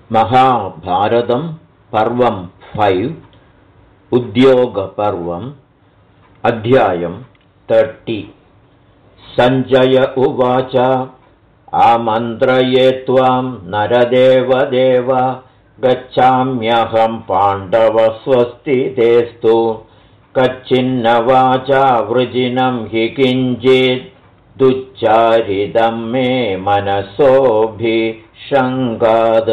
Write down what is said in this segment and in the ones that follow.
महाभारतं पर्वं 5 उद्योगपर्वम् अध्यायं 30। सञ्जय उवाच आमन्त्रये त्वां नरदेवदेव गच्छाम्यहं पाण्डवस्वस्तितेस्तु कच्चिन्नवाचा वृजिनं हि किञ्चित् दुच्चारितं मे मनसोऽभिषङ्गाद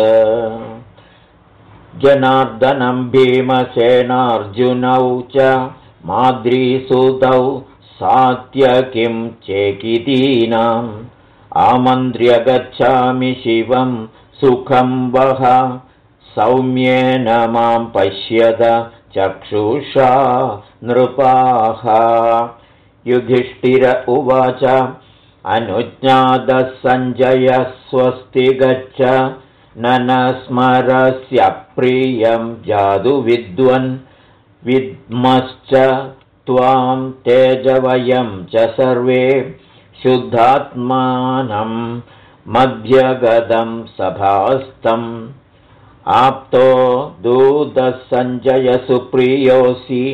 जनार्दनं भीमसेनार्जुनौ च माद्रीसुतौ सात्यकिं चेकितीनाम् आमन्त्र्य गच्छामि शिवं सुखं वः सौम्येन मां पश्यत चक्षुषा नृपाः। युधिष्ठिर उवाच अनुज्ञातः सञ्जय स्वस्ति गच्छ न स्मरस्य प्रियं जादुविद्वन् विद्मश्च त्वां तेजवयं च सर्वे शुद्धात्मानं मध्यगतं सभास्तम् आप्तो दूतः सञ्जय सुप्रियोऽसि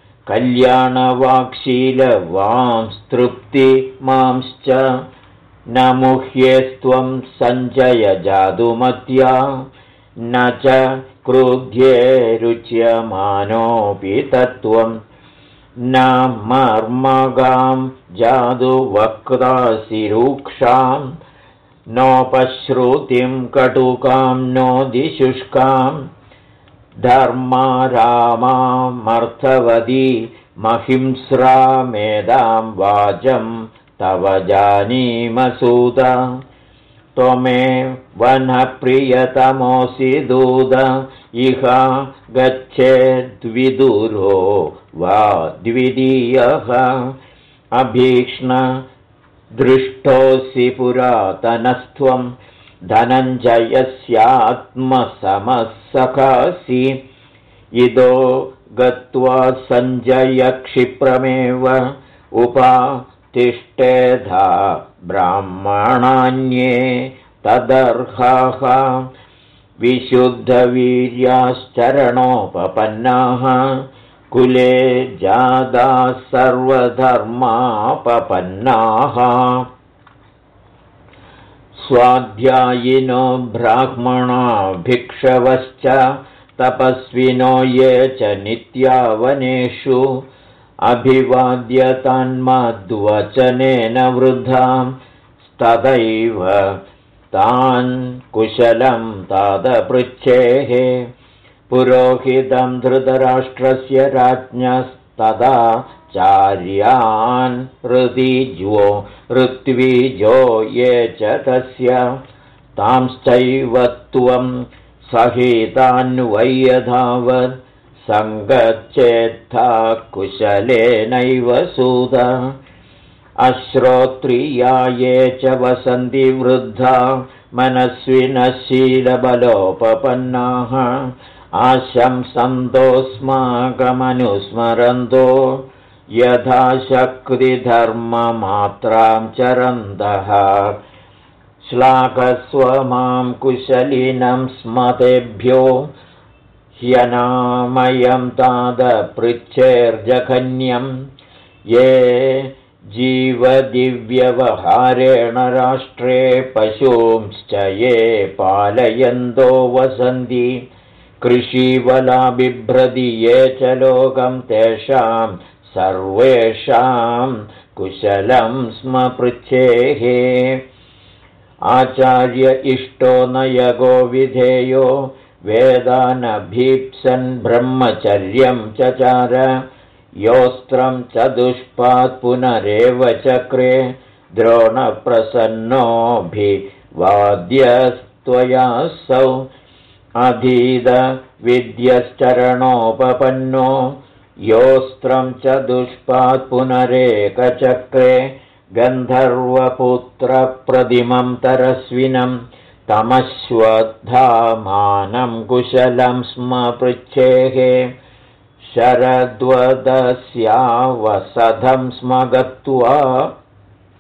कल्याणवाक्शीलवांस्तृप्तिमांश्च न मुह्येस्त्वं सञ्जय जादुमत्या न च क्रुध्ये रुच्यमानोऽपि तत्त्वं न मर्मगां जादुवक्तासि रूक्षां नोपश्रुतिं कटुकां नोदिशुष्कां धर्मारामामर्थवदी महिंस्रामेदां वाचं तव जानीमसूद त्वमे वनप्रियतमोऽसि दूत इह गच्छेद्विदुरो वा द्वितीयः अभीक्ष्ण दृष्टोऽसि पुरातनस्त्वं धनञ्जयस्यात्मसमसखासि इदो गत्वा सञ्जय क्षिप्रमेव उपातिष्ठेधा ब्राह्मणान्ये तदर्हाः विशुद्धवीर्याश्चरणोपपन्नाः कुले जाताः सर्वधर्मापपन्नाः स्वाध्यायिनो ब्राह्मणा भिक्षवश्च तपस्विनो ये च नित्यावनेषु अभिवाद्यतान्मद्वचनेन वृद्धां तदैव तान् कुशलं तादपृच्छेः पुरोहितं धृतराष्ट्रस्य राज्ञस्तदा चार्यान् ऋत्विजो ये च तस्य तांश्चैव त्वं सहितान्वय्यधावत् सङ्गच्छेत्था कुशलेनैव सूद अश्रोत्रिया ये च वसन्ति वृद्धा मनस्विनः शीलबलोपपन्नाः आशंसन्तोऽस्माकमनुस्मरन्तो यथा शक्तिधर्ममात्रां चरन्तः श्लाघस्व मां कुशलिनं स्मतेभ्यो ह्यनामयं तादपृच्छेर्जघन्यं ये जीवदिव्यवहारेण राष्ट्रे पशूंश्च ये पालयन्तो वसन्ति कृषीवला बिभ्रति ये च लोकं तेषां सर्वेषां कुशलं स्म पृच्छेः आचार्य इष्टो नयगो विधेयो वेदानभीप्सन् ब्रह्मचर्यं चचार योऽस्त्रं चतुष्पात् पुनरेव चक्रे द्रोणप्रसन्नोऽभिवाद्यस्त्वयासौ अधीद विद्यश्चरणोपपन्नो योऽस्त्रं चतुष्पात् पुनरेकचक्रे गन्धर्वपुत्रप्रतिमं तरस्विनं तमश्वत्थामानं कुशलं स्म पृच्छेः शरद्वदस्यावसधं स्म गत्वा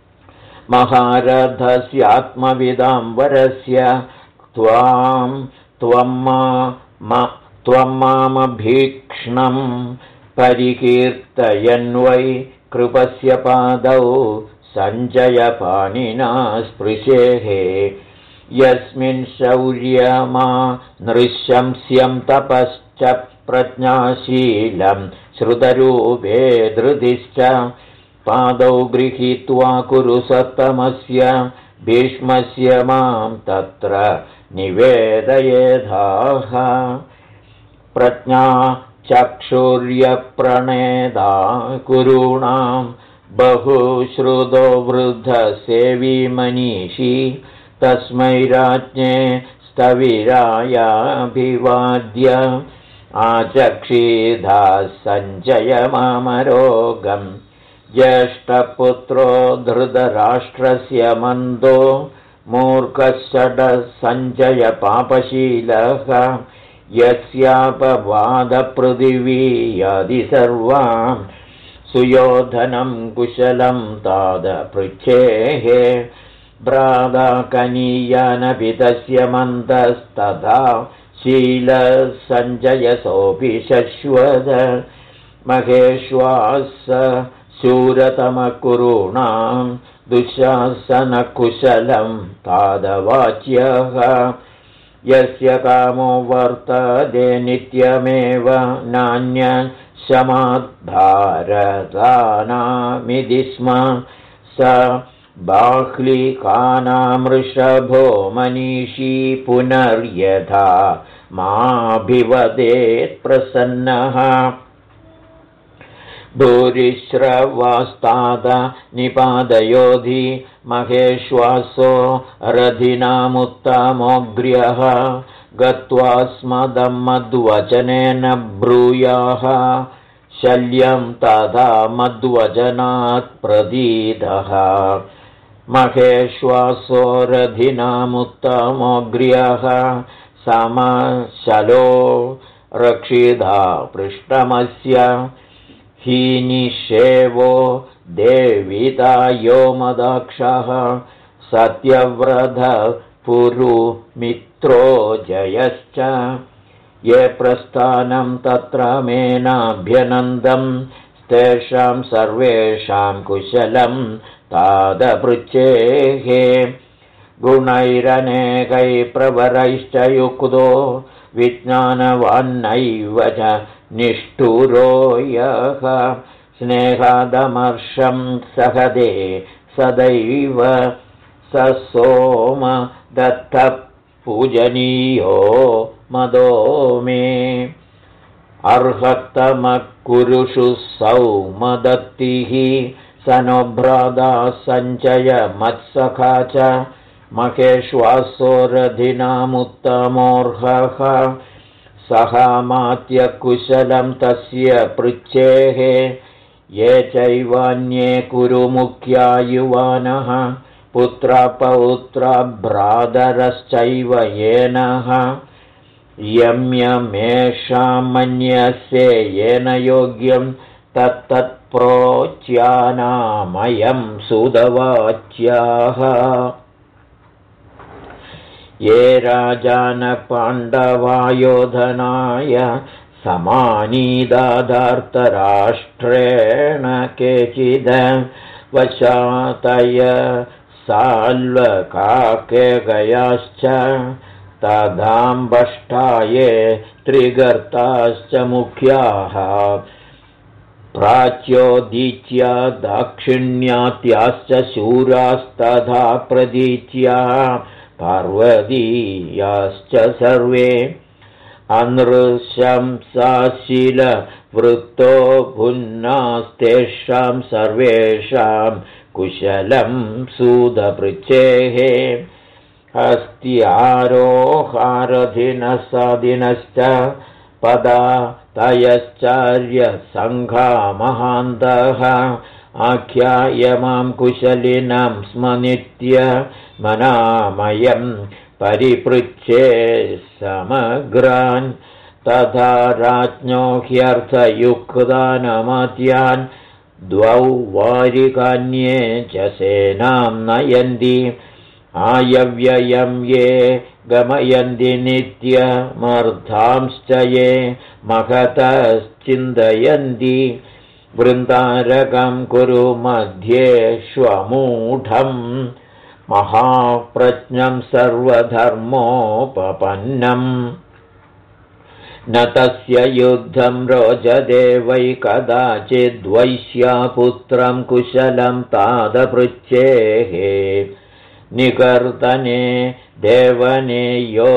महारथस्यात्मविदां वरस्य त्वां त्वं मामभीक्ष्णं परिकीर्तयन्वै कृपस्य पादौ सञ्जयपाणिना स्पृशेः यस्मिन् शौर्यमा नृशंस्यं तपश्च प्रज्ञाशीलं श्रुतरूपे धृतिश्च पादौ गृहीत्वा कुरु सत्तमस्य भीष्मस्य मां तत्र निवेदयेधाः प्रज्ञा चक्षुर्यप्रणेदा कुरूणां बहुश्रुतो वृद्धसेवी मनीषी तस्मै राज्ञे स्थविरायाभिवाद्य आचक्षीधा सञ्जयमामरोगम् ज्येष्ठपुत्रो धृतराष्ट्रस्य मन्दो मूर्खषडः सञ्जयपापशीलः यस्यापवादपृथिवी यादि सर्वां सुयोधनं कुशलं तादपृच्छेः भ्राताकनीयानपि तस्य मन्दस्तथा शीलसञ्जयसोऽपि शश्वत महेश्वास शूरतमकुरूणां दुःशासनकुशलं तादवाच्यः यस्य कामो वर्तते नित्यमेव नान्य शमाद्भारतानामिति स्म स बाह्लिकानामृषभो मनीषी पुनर्यथा माभिवदेत् प्रसन्नः भूरिश्रवास्ताद निपादयोधि महेश्वासो रथिनामुत्तमोऽग्र्यः गत्वा स्मदं मद्वचनेन ब्रूयाः शल्यं तथा मद्वचनात् प्रतीतः महेश्वासो रथिनामुत्तमोऽग्र्यः समशलो रक्षिता पृष्ठमस्य हीनिषेवो देविता यो मदाक्षः सत्यव्रत पुरुमित्रो जयश्च ये प्रस्थानं तत्र मेनाभ्यनन्दं तेषां सर्वेषां कुशलं तादपृच्छेः गुणैरनेकैः प्रवरैश्च युक्तो विज्ञानवान्नैव च निष्ठुरो यः स्नेहादमर्षं सहदे सदैव स सोम दत्तः पूजनीयो मदो मे अर्हत्तमकुरुषु सौमदत्तिः स नो भ्राता सञ्चय मत्सखा च महेश्वासो रथिनामुत्तमोऽर्हः सहामात्यकुशलं तस्य पृच्छेः ये चैवान्ये कुरुमुख्या युवानः पुत्रपौत्र भ्रातरश्चैव येनः यम्यमेषां मन्यसे येन योग्यं तत्तत्प्रोच्यानामयं सुदवाच्याः ये राजानपाण्डवायोधनाय समानीदाधार्तराष्ट्रेण केचिद वशातय साल्वकाकेगयाश्च तदाम्बष्टाये त्रिगर्ताश्च मुख्याः प्राच्योदीच्या दाक्षिण्यात्याश्च शूरास्तथा प्रदीच्या पार्वतीयाश्च सर्वे अनृशंसाशीलवृत्तो भुन्नास्तेषां सर्वेषां कुशलं सुदपृच्छेः हस्त्यारोहारधिनसादिनश्च पदा तयश्चार्यसङ्घा महान्तः आख्यायमां कुशलिनां स्म नित्य मनामयं परिपृच्छे समग्रान् तथा राज्ञो आयव्ययं ये गमयन्ति नित्यमर्थांश्च ये महतश्चिन्तयन्ति वृन्दारकं कुरु मध्येष्वमूढम् महाप्रज्ञं सर्वधर्मोपपन्नम् न तस्य युद्धं रोचते वै कदाचिद्वैश्यापुत्रं कुशलं तादपृच्छेः निकर्तने देवने यो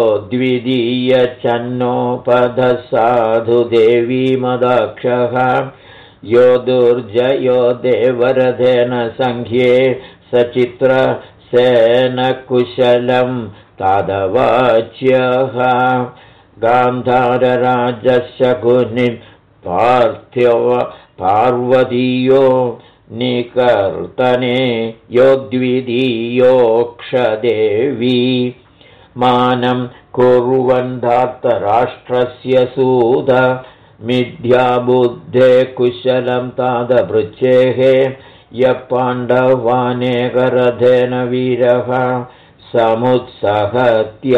द्वितीयचन्नोपधसाधु देवी मदाक्षः यो दुर्जयो देवरथेन संख्ये सचित्रसेनकुशलं तादवाच्यः गान्धारराजशकुनिं पार्वतीयो निकर्तने यो द्वितीयोक्षदेवी मानं कुर्वन्धार्तराष्ट्रस्य सूत मिथ्याबुद्धे कुशलं तादपृच्छेः यः पाण्डवानेकरथेन वीरः समुत्सहत्य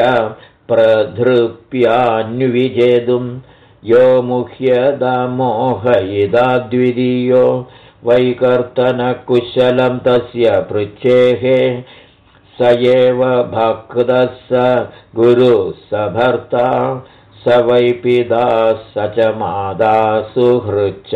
प्रधृप्यान्विजेतुं यो मुह्यदा मोहयिदा द्वितीयो वैकर्तनकुशलं तस्य पृच्छेः स एव भक्तः स गुरुः स भर्ता स वै पिता स च माता सुहृच्च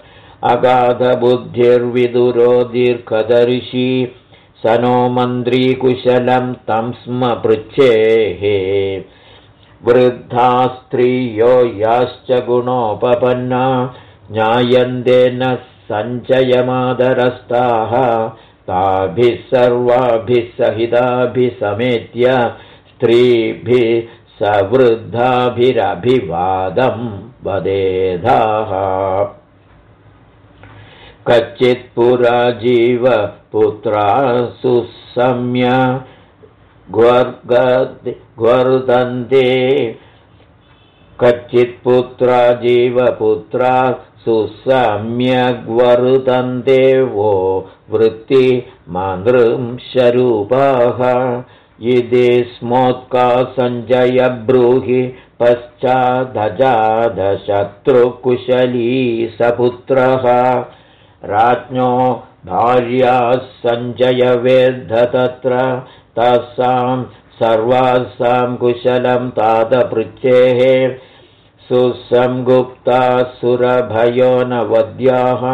अगाधबुद्धिर्विदुरो दीर्घदर्शी स नो मन्त्रीकुशलं तं स्म पृच्छेः वृद्धा स्त्रियो याश्च गुणोपपन्ना ज्ञायन्ते न सञ्चयमादरस्ताः ताभिः सर्वाभिः सहिताभिः समेत्य स्त्रीभिः सवृद्धाभिरभिवादं वदेधाः कच्चित् पुरा जीवपुत्रा सुसम्य ग्वर्धन्ते कच्चित् पुत्रा जीवपुत्रा सुसम्यग्वर्धन्ते वो वृत्तिमानृंशरूपाः इति स्मोत्का सञ्जय ब्रूहि पश्चादजादशत्रुकुशली सपुत्रः राज्ञो भार्याः सञ्जयवेद्ध तत्र तासां सर्वासां कुशलं तादपृच्छेः सुसंगुप्ता सुरभयो न वद्याः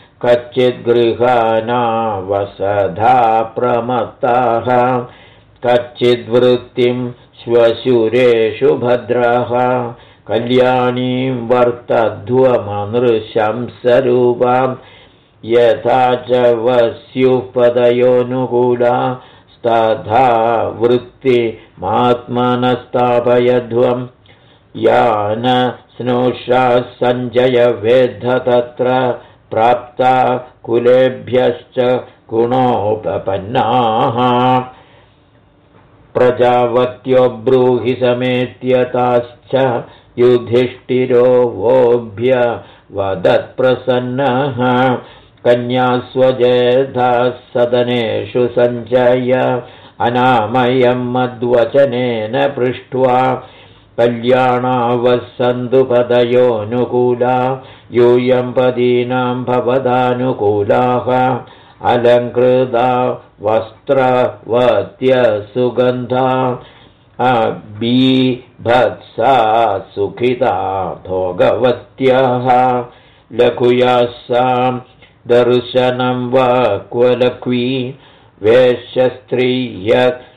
कच्चिद्गृहानावसधा प्रमत्ताः कच्चिद्वृत्तिं श्वशुरेषु भद्राः कल्याणीं वर्तध्वमनृशंसरूपां यथा च वस्युः पदयोनुकूला तथा वृत्तिमात्मनस्तापयध्वं यान स्नुषा सञ्जय वेद्ध तत्र प्राप्ता कुलेभ्यश्च गुणोपपन्नाः प्रजावत्यो ब्रूहि समेत्य ताश्च युधिष्ठिरो वोभ्य वदत्प्रसन्नः कन्यास्वजेधाः सदनेषु सञ्चय अनामयं मद्वचनेन पृष्ट्वा कल्याणावसन्तु पदयोनुकूला यूयं पदीनां भवदानुकूलाः अलङ्कृता वस्त्रवत्य सुगन्धा बीभत्सा सुखिता भोगवत्यः लघुयासां दर्शनं वा क्वलक्वी वेश्यस्त्रिय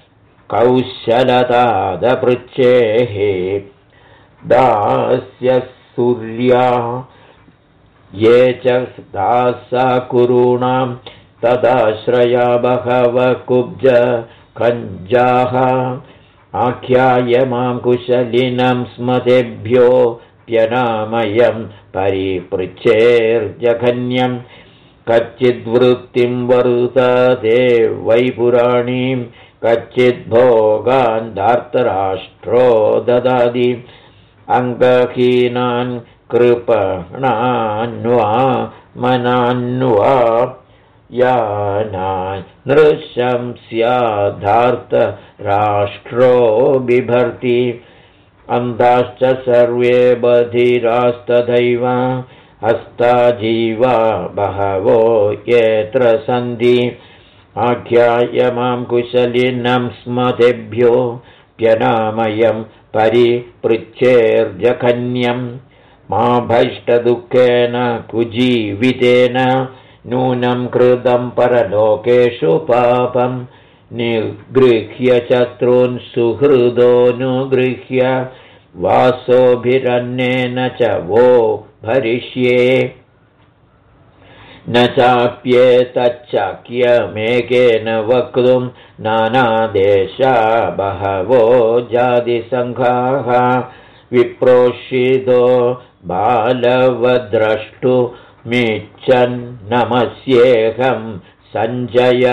कौशलतादपृच्छेः दास्य सूर्या ये च दासा कुरूणां तदाश्रया बहवः कुब्ज कञ्जाः आख्यायमां कुशलिनं स्मतेभ्योऽप्यनामयं परिपृच्छेर्जघन्यं कच्चिद्वृत्तिं वर्तते वैपुराणीं कच्चिद्भोगान् धार्तराष्ट्रो ददाति अङ्गहीनान् कृपणान्वा मनान्वा यानान् नृशंस्याधार्तराष्ट्रो बिभर्ति अन्धाश्च सर्वे बधिरास्तथैव हस्ता जीवा बहवो यत्र सन्ति आख्याय मां कुशलिनं स्मतेभ्यो प्यनामयं परिपृच्छेर्जघन्यं मा भैष्टदुःखेन कुजीवितेन नूनं कृतं परलोकेषु पापं निगृह्य शत्रून् सुहृदोऽनुगृह्य वासोभिरन्नेन च वो भरिष्ये न चाप्येतच्चक्यमेकेन वक्तुं नानादेशा बहवो जातिसङ्घाः विप्रोषितो बालवद्रष्टुमिच्छन्नमस्येऽहं सञ्जय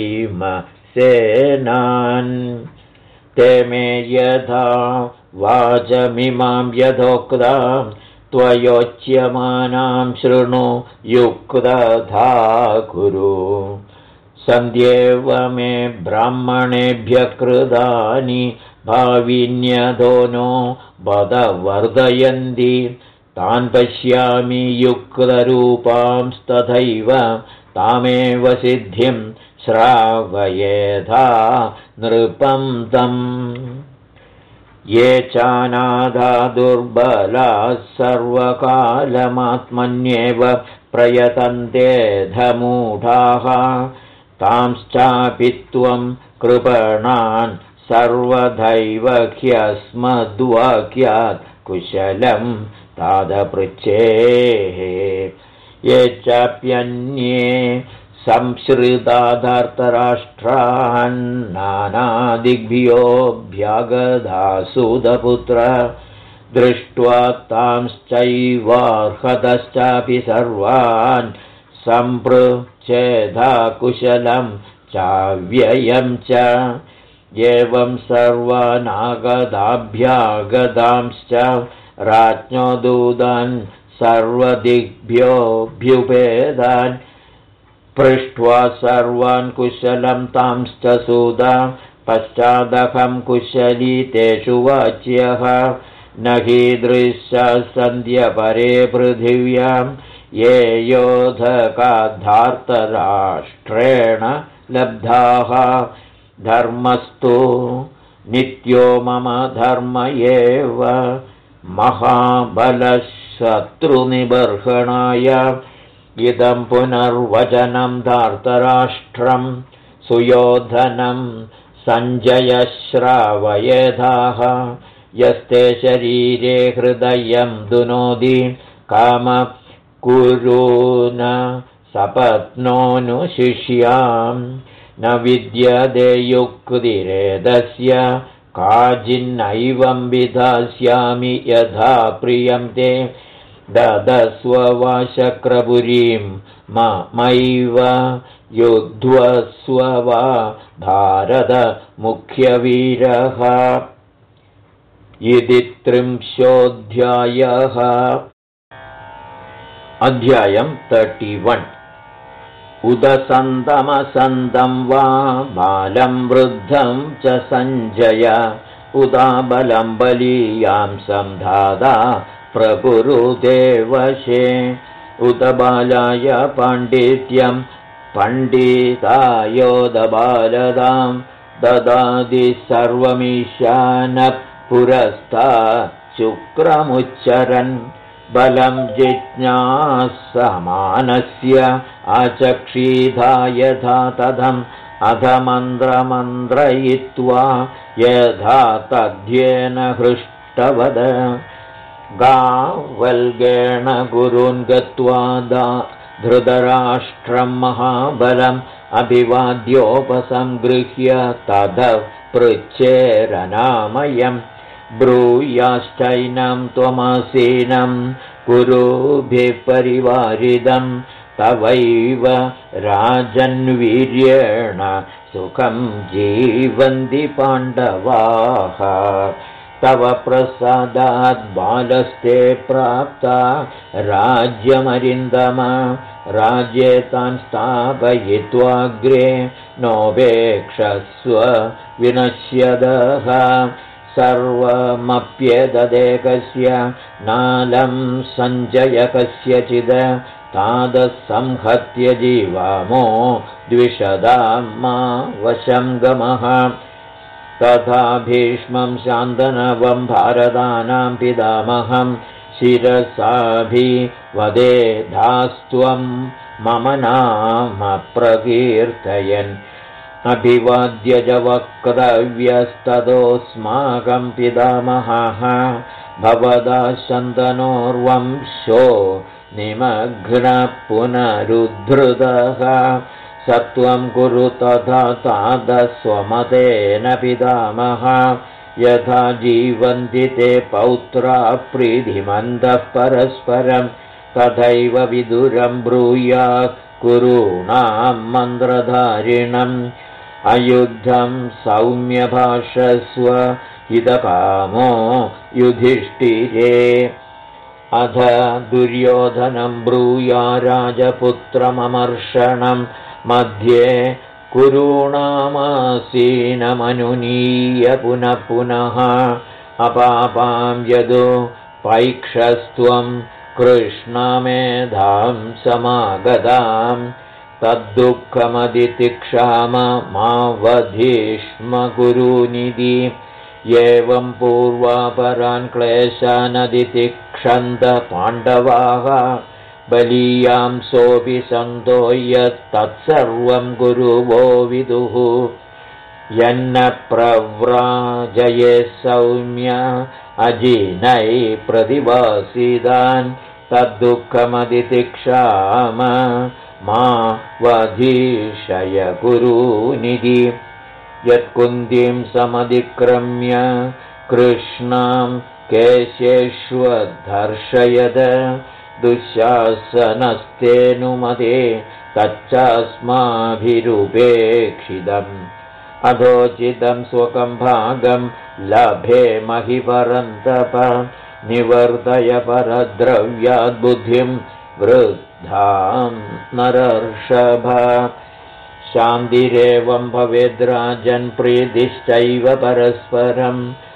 भीमसेनान् ते मे यथा वाचमिमां यथोक्तां त्वयोच्यमानां शृणु युक्तधा कुरु सन्ध्येव मे ब्राह्मणेभ्यः कृतानि भाविन्यतो नो बदवर्धयन्ति तान् पश्यामि युक्तरूपांस्तथैव तामेव सिद्धिं श्रावयेधा नृपं तम् ये चानादा दुर्बलाः सर्वकालमात्मन्येव प्रयतन्ते धमूढाः तांश्चापि त्वं कृपणान् सर्वदैव ह्यस्मद्वाक्यात् कुशलं तादपृच्छेः ये चाप्यन्ये संश्रिताधार्तराष्ट्रान् नानादिग्भ्योऽभ्यागधासुदपुत्र दृष्ट्वा तांश्चैवार्हतश्चापि सर्वान् सम्पृच्छेदा कुशलं चाव्ययं च एवं सर्वानागदाभ्यागदांश्च राज्ञो दूतान् सर्वदिग्भ्योऽभ्युपेदान् पृष्ट्वा सर्वान् कुशलं तांश्च सूदा पश्चादहं कुशली तेषु वाच्यः न हीदृशाः सन्ध्यपरे पृथिव्यां ये योधकाधार्तराष्ट्रेण लब्धाः धर्मस्तु नित्यो मम धर्म एव महाबलशत्रुनिबर्हणाय इदं पुनर्वचनं धार्तराष्ट्रं सुयोधनं सञ्जयश्रावयेधाः यस्ते शरीरे हृदयं दुनोति काम कुरुन सपत्नोऽनुशिष्यां न विद्यते युक्तिरेदस्य काचिन्नैवं विधास्यामि यथा प्रियं ते ददस्व वा शक्रपुरीं ममैव युध्वस्व वा भारत मुख्यवीरः इति 30 अध्यायं 31 उदसन्तमसन्तं वा बालं वृद्धं च सञ्जय उदाबलं बलीयां संधादा प्रकुरुते वशे उत बालाय पाण्डित्यं पण्डितायोदबालदां ददाति सर्वमीशानः पुरस्तात् शुक्रमुच्चरन् बलं जिज्ञासमानस्य आचक्षीधा यथा तदम् अधमन्त्रमन्त्रयित्वा यथा तद्येन हृष्टवद गावल्गेण गुरून् गत्वा धृतराष्ट्रं महाबलम् अभिवाद्योपसंगृह्य ततः पृच्छेरनामयम् ब्रूयाश्चैनं त्वमासीनं कुरुभिः परिवारिदं तवैव राजन्वीर्येण सुखं जीवन्ति पाण्डवाः तव प्रसादात् बालस्ते प्राप्ता राज्यमरिन्दम राज्ये तान् स्थापयित्वाग्रे नोपेक्षस्व विनश्यदः सर्वमप्येतदेकस्य नालं सञ्जय कस्यचिद तादसंहत्य जीवामो द्विषदां मा वशं गमः तथा भीष्मं शान्तनवं भारतानां पितामहं शिरसाभिवदे धास्त्वं मम नाम प्रकीर्तयन् अभिवाद्य च वक्तव्यस्ततोऽस्माकं पितामहः भवदा शन्तनोर्वंशो निमग्नः पुनरुद्धृतः सत्वं कुरु तथा तादस्वमतेन पितामह यथा जीवन्ति ते पौत्रा प्रीतिमन्तः परस्परं तथैव विदुरं ब्रूयात् कुरूणां मन्त्रधारिणम् अयुद्धं सौम्यभाषस्व हितकामो युधिष्ठिरे अथ दुर्योधनं ब्रूया राजपुत्रममर्षणं मध्ये कुरूणामासीनमनुनीय पुनः पुनः अपापां यदो पैक्षस्त्वं कृष्णमेधां समागतां तद्दुःखमदितिक्षाम मा वधिष्म कुरुनिधि एवं पूर्वापरान् क्लेशानदितिक्षन्त पाण्डवाः बलीयां सोऽपि सन्तो यत्तत्सर्वं गुरुवो विदुः यन्न प्रव्राजये सौम्य अजिनै प्रतिवासिदान् तद्दुःखमदितिक्षाम मा वधिषय कुरुनिधि यत्कुन्तीं समधिक्रम्य कृष्णां केशेष्वधर्षयद दुःशासनस्तेऽनुमते तच्चास्माभिरुपेक्षितम् अधोचितं स्वकं भागं लभे महि परन्तप निवर्तय परद्रव्याद्बुद्धिं वृद्धां नरर्षभ शान्तिरेवं भवेद्राजन् प्रीतिश्चैव परस्परं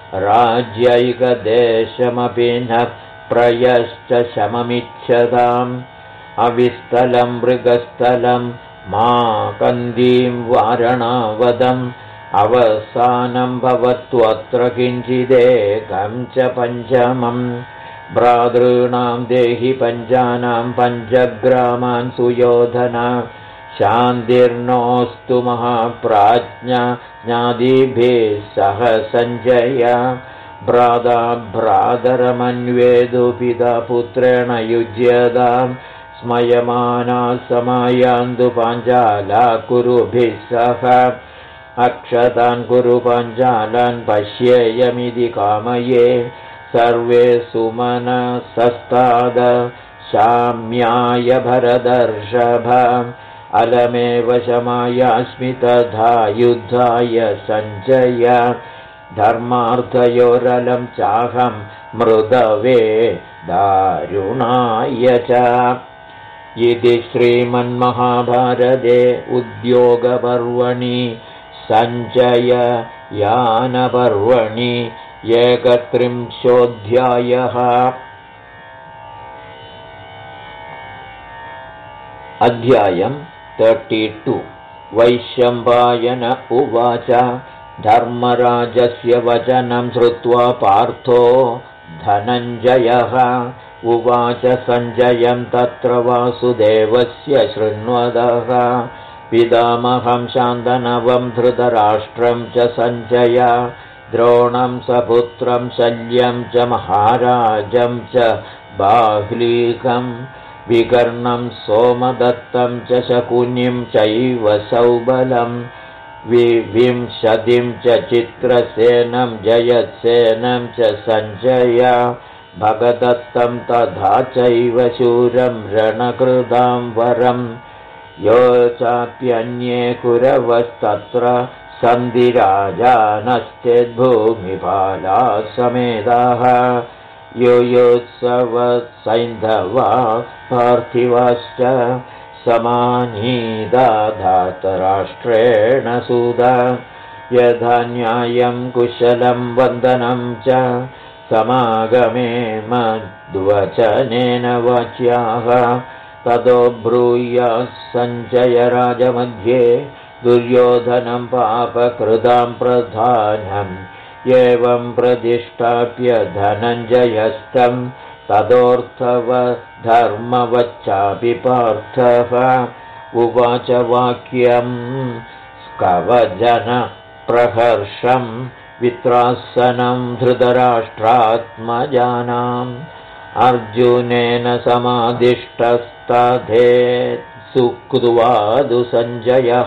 राज्यैकदेशमपि न प्रयश्च शममिच्छताम् अविस्थलं मृगस्थलं मा कन्दीं वारणावदम् अवसानं भवत्वत्र किञ्चिदेकं च पञ्चमम् भ्रातॄणां देहि पञ्चानां पञ्चग्रामान् सुयोधन शान्तिर्नोऽस्तु महाप्राज्ञ ज्ञातिभिः सह सञ्जय भ्राता भ्रातरमन्वेदु पिता पुत्रेण युज्यतां स्मयमाना समायान्तु पाञ्चाला कुरुभिः सह अक्षतान् कुरु पाञ्चालान् पश्येयमिति कामये सर्वे सुमनसस्ताद शाम्याय भरदर्षभ अलमेव शमायास्मि तथा युद्धाय सञ्जय धर्मार्थयोरलं चाहं मृदवे दारुणाय च इति श्रीमन्महाभारते उद्योगपर्वणि सञ्जययानपर्वणि 31 अध्यायम् 32 वैशम्पायन उवाच धर्मराजस्य वचनं श्रुत्वा पार्थो धनञ्जयः उवाच सञ्जयं तत्र वासुदेवस्य शृण्वदः पितामहं शान्तनवं धृतराष्ट्रं च सञ्जय द्रोणं सपुत्रं शल्यं च महाराजं च बाह्लीकं विकर्णं सोमदत्तं च शकुनिं चैव सौबलं विंशतिं च चित्रसेनं जयसेनं च सञ्जय भगदत्तं तथा चैव शूरं रणकृतां वरं यो चाप्यन्ये कुरवस्तत्र सन्धिराजानश्चेद्भूमिपालाः समेताः युयुत्सवसैन्धवा पार्थिवाश्च समानीता धातराष्ट्रेण सुधा यथा न्यायं कुशलं वन्दनं च समागमे मद्वचनेन वाच्याः ततो ब्रूयाः सञ्जय राजमध्ये दुर्योधनं पापकृतां प्रधानम् एवं प्रतिष्ठाप्य धनञ्जयस्तं ततोऽर्थवधर्मवच्चापि पार्थः उवाच वाक्यं कवजनप्रहर्षं वित्रासनं धृतराष्ट्रात्मजानाम् अर्जुनेन समादिष्टस्तथेत् सुकृत्वादु सञ्जयः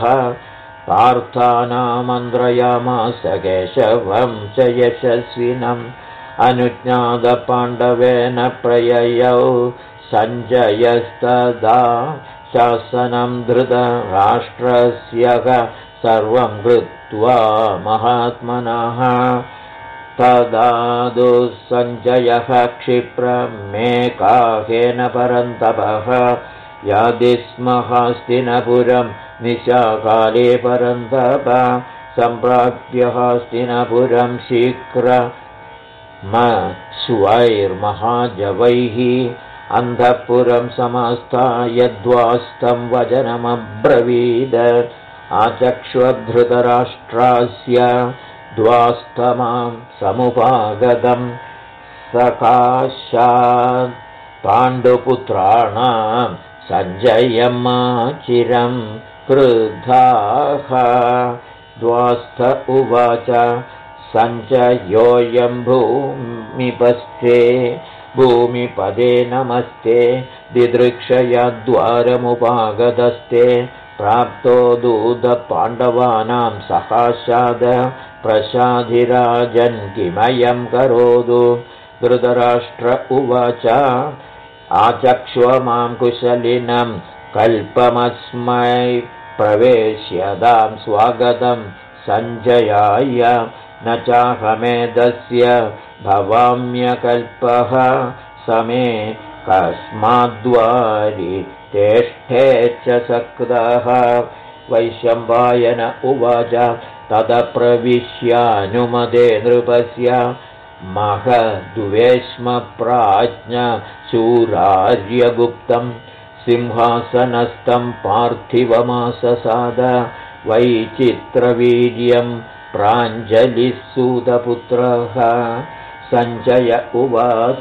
पार्थानामन्त्रयामास केशवं च यशस्विनम् अनुज्ञातपाण्डवेन प्रययौ सञ्जयस्तदा शासनं धृतराष्ट्रस्य सर्वं कृत्वा महात्मनः तदा दुःसञ्जयः क्षिप्रमेकाहेन परन्तपः यादि स्म हस्तिनपुरं निशाकाले परन्तप सम्प्राप्य हस्तिनपुरं शीघ्रमश्वैर्महाजवैः अन्धपुरं समास्थाय द्वास्तं वचनमब्रवीद आचक्ष्वधृतराष्ट्रास्य द्वास्तमां समुपागतं सकाशात् पाण्डुपुत्राणां सञ्जयमाचिरं क्रुद्धाः द्वास्त उवाच सञ्जयोऽयं भूमिपदे नमस्ते दिदृक्षया द्वारमुपागतस्ते प्राप्तो दूतपाण्डवानां सकाशाद प्रसाधिराजन् किमयं करोतु धृतराष्ट्र उवाच आचक्ष्व मां कुशलिनं कल्पमस्मै प्रवेश्यतां स्वागतं सञ्जयाय न चाहमेधस्य भवाम्यकल्पः समे कस्माद्वारि तेष्ठेच्च सक्तः वैशम्पायन उवाच तदप्रविश्यानुमते नृपस्य महद्वेश्म प्राज्ञ शूरार्यगुप्तं सिंहासनस्थं पार्थिवमाससाद वैचित्रवीर्यं प्राञ्जलिसूतपुत्रः सञ्जय उवाच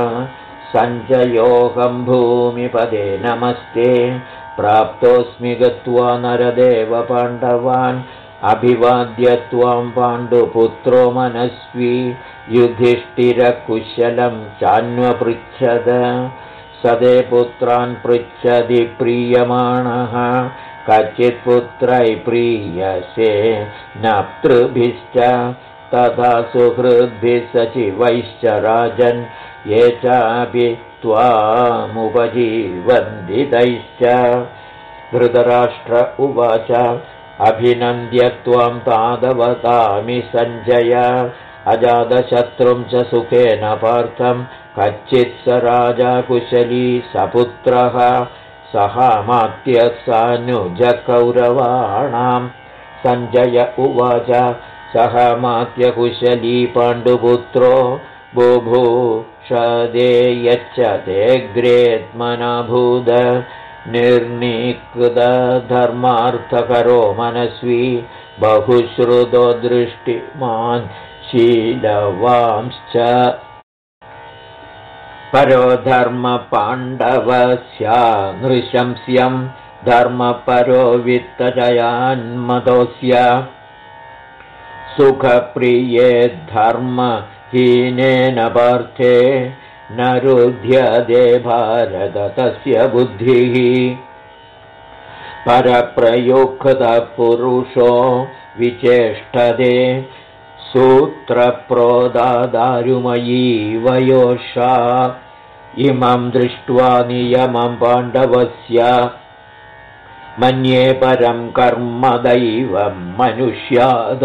सञ्जयोऽहं भूमिपदे नमस्ते प्राप्तोऽस्मि गत्वा नरदेव पाण्डवान् अभिवाद्य त्वां पाण्डुपुत्रो मनस्वी युधिष्ठिरकुशलं चान्वपृच्छद सदे पुत्रान् पृच्छति प्रीयमाणः कचित् पुत्रै प्रीयसे नप्तृभिश्च तथा सुहृद्भिः सचिवैश्च राजन् ये चापि त्वामुपजीवन्ति तैश्च धृतराष्ट्र उवाच अभिनन्द्य त्वां तादवतामि सञ्जय अजातशत्रुं च सुखेन पार्थं कच्चित् स राजा कुशली सपुत्रः सहामात्यः सानुजकौरवाणां सञ्जय उवाच सहामात्यकुशली पाण्डुपुत्रो बुभूषदे यच्च तेऽग्रेत्मनाभूद निर्निकृतधर्मार्थकरो मनस्वी बहुश्रुतो दृष्टिमान् शीलवांश्च परो धर्मपाण्डवस्या नृशंस्यं धर्मपरो वित्तजयान्मतोऽस्य सुखप्रिये धर्महीनेन पार्थे न रुध्यते भारत तस्य बुद्धिः परप्रयुक्तः पुरुषो विचेष्टते सूत्रप्रोदादारुमयी वयोषा इमं दृष्ट्वा नियमं पाण्डवस्य मन्ये परं कर्म दैवं मनुष्याद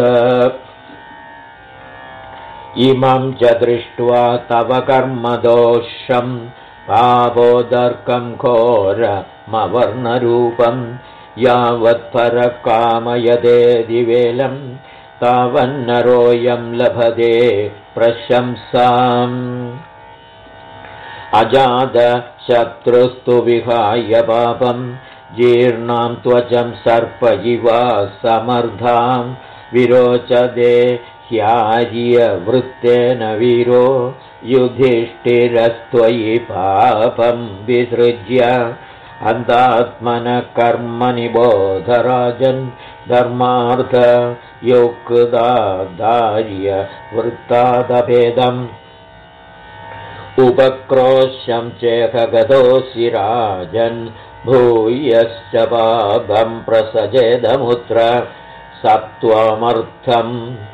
इमं च दृष्ट्वा तव कर्मदोषं पापोदर्कं घोरमवर्णरूपं यावत्परकामयदे दिवेलं तावन्नरोऽयं लभते प्रशंसाम् अजातशत्रुस्तु विहाय पापं जीर्णां त्वचं सर्प इवा समर्धां विरोचते ह्यार्यवृत्तेन वीरो युधिष्ठिरस्त्वयि पापं विसृज्य अन्तात्मनः कर्मनिबोधराजन् धर्मार्थयोक्तादार्यवृत्तादभेदम् उपक्रोशं चेहगतोऽसि राजन् भूयश्च पापं प्रसजेदमुत्र सत्त्वमर्थं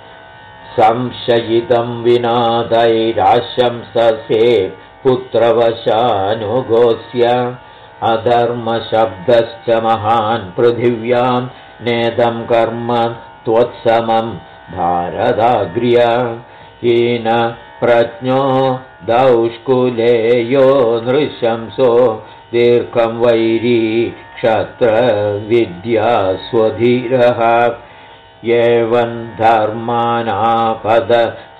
संशयितं विनादैराशंससे पुत्रवशानुगोस्य अधर्मशब्दश्च महान् पृथिव्यां नेदं कर्म त्वत्समं भारदाग्र्य हीन प्रज्ञो दौष्कुलेयो नृशंसो दीर्घं वैरी क्षत्रविद्या स्वधीरः एवं धर्मानापद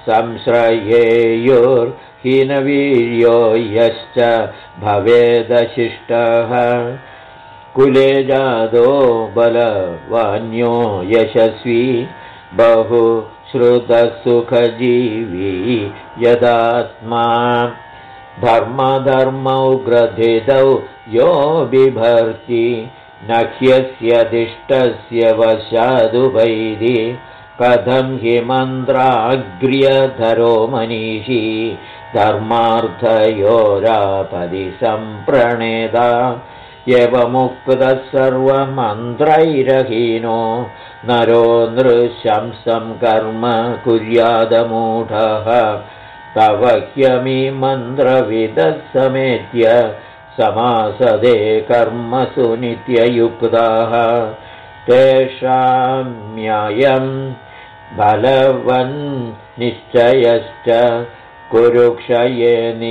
संश्रयेयोर्हीनवीर्यो यश्च भवेदशिष्टः कुले जातो बलवान्यो यशस्वी बहु श्रुतसुखजीवी यदात्मा धर्मधर्मौ ग्रथितौ यो बिभर्ति न ह्यस्यदिष्टस्य वशादुवैदि कथं हि मन्त्राग्र्यधरो मनीषी धर्मार्थयोरापदि सम्प्रणेदा एवमुक्तः सर्वमन्त्रैरहीनो नरो नृशंसं कर्म कुर्यादमूढः तव ह्यमी मन्त्रविदः समेत्य समासदे कर्मसु नित्ययुक्ताः तेषाम्ययं बलवन्निश्चयश्च कुरुक्षये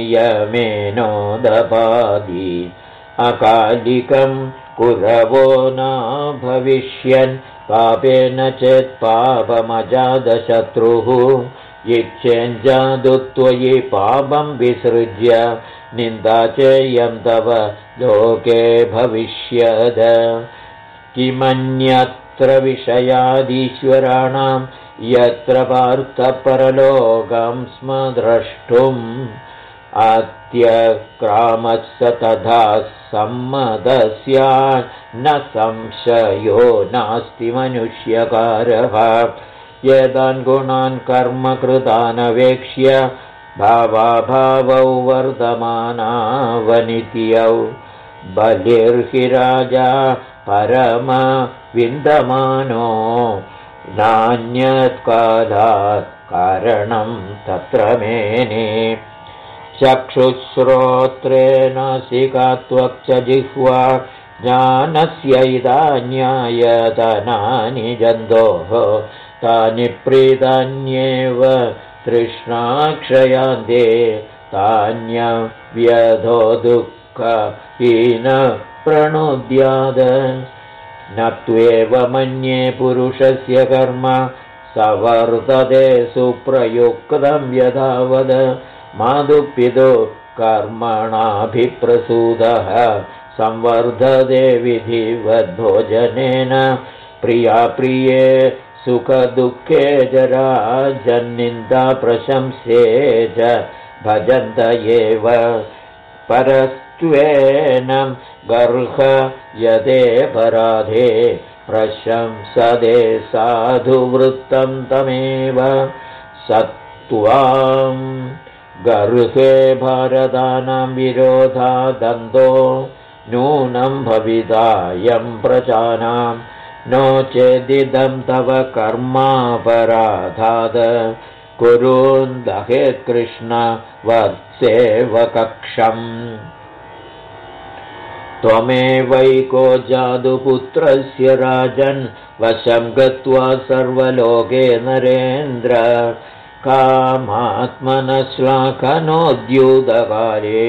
नियमेनोदपादि अकालिकं कुरवो न भविष्यन् पापेन चेत् पापमजादशत्रुः इच्छेञ्जादु त्वयि पापं विसृज्य निन्दा चेयं तव लोके भविष्यद किमन्यत्र विषयादीश्वराणां यत्र पार्थपरलोकं स्म द्रष्टुम् अत्यक्रामत्स तथा सम्मतस्यान् न संशयो नास्ति मनुष्यकारः एतान् गुणान् कर्मकृतानवेक्ष्य भावाभावौ वर्धमानावनित्यौ बलिर्हि राजा परमविन्दमानो नान्यत्कालात् कारणं तत्र मेने चक्षुश्रोत्रेणासिका त्वक् जिह्वा ज्ञानस्यैदान्यायतनानि जन्तोः तानि प्रीतान्येव तृष्णाक्षयान्ते तान्यव्यधो दुःखहीन प्रणुद्याद न त्वेव मन्ये पुरुषस्य कर्म सवर्तते सुप्रयुक्तं यथावद मातुपितु कर्मणाभिप्रसूदः संवर्धते विधिवद्भोजनेन प्रियाप्रिये सुखदुःखे जरा जन्निन्दा प्रशंसे च भजन्त एव परस्त्वेन गर्ह यदे पराधे प्रशंसदे साधुवृत्तं तमेव सत्त्वां गर्हे भारतानां विरोधादन्तो नूनं भविदायं प्रजानां नो चेदिदं तव कर्मापराधाद कुरुन्दहेत् कृष्ण वत्सेवकक्षम् त्वमेवैको जादुपुत्रस्य राजन् वशं गत्वा सर्वलोके नरेन्द्र कामात्मनश्लाघनोद्युतकाले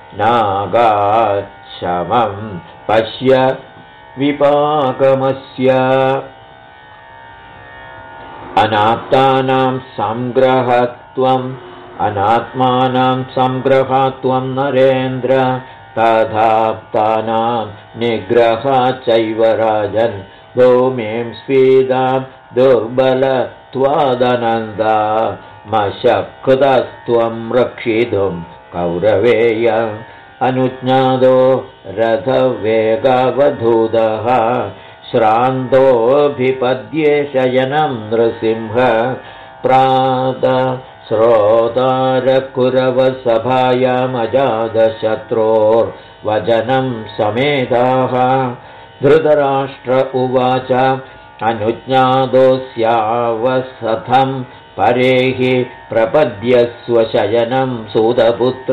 नागाशमं पश्य विपाकमस्य अनात्मानां संग्रहत्वं नरेन्द्र तथाप्तानां निग्रहाच्चैव राजन् भूमिं स्फीदां दुर्बलत्वादनन्दा मशक्तस्त्वं रक्षितुं कौरवेय अनुज्ञातो रथवेगावधूतः श्रान्तोऽभिपद्ये शयनं नृसिंह प्रातस्रोतारकुरवसभायामजातशत्रोर्वचनं समेताः धृतराष्ट्र उवाच अनुज्ञातोऽस्यावसथं परेः प्रपद्यस्व शयनं सूतपुत्र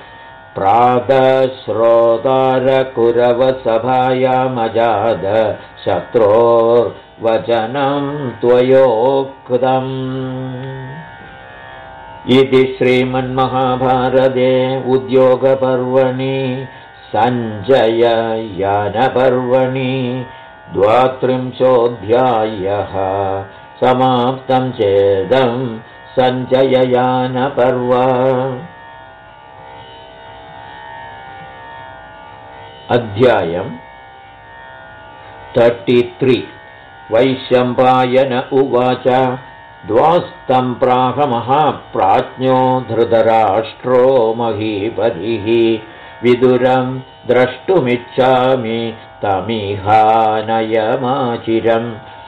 प्रातस्रोतारकुरवसभायामजातशत्रोर्वचनं त्वयोक्तम् इति श्रीमन्महाभारते उद्योगपर्वणि सञ्जययानपर्वणि 32 समाप्तं चेदं सञ्जययानपर्व। अध्यायम् 33 वैशम्पायन उवाच द्वास्तं प्राह महाप्राज्ञो धृतराष्ट्रो महीपतिः विदुरं द्रष्टुमिच्छामि तमिहानयमाचिरं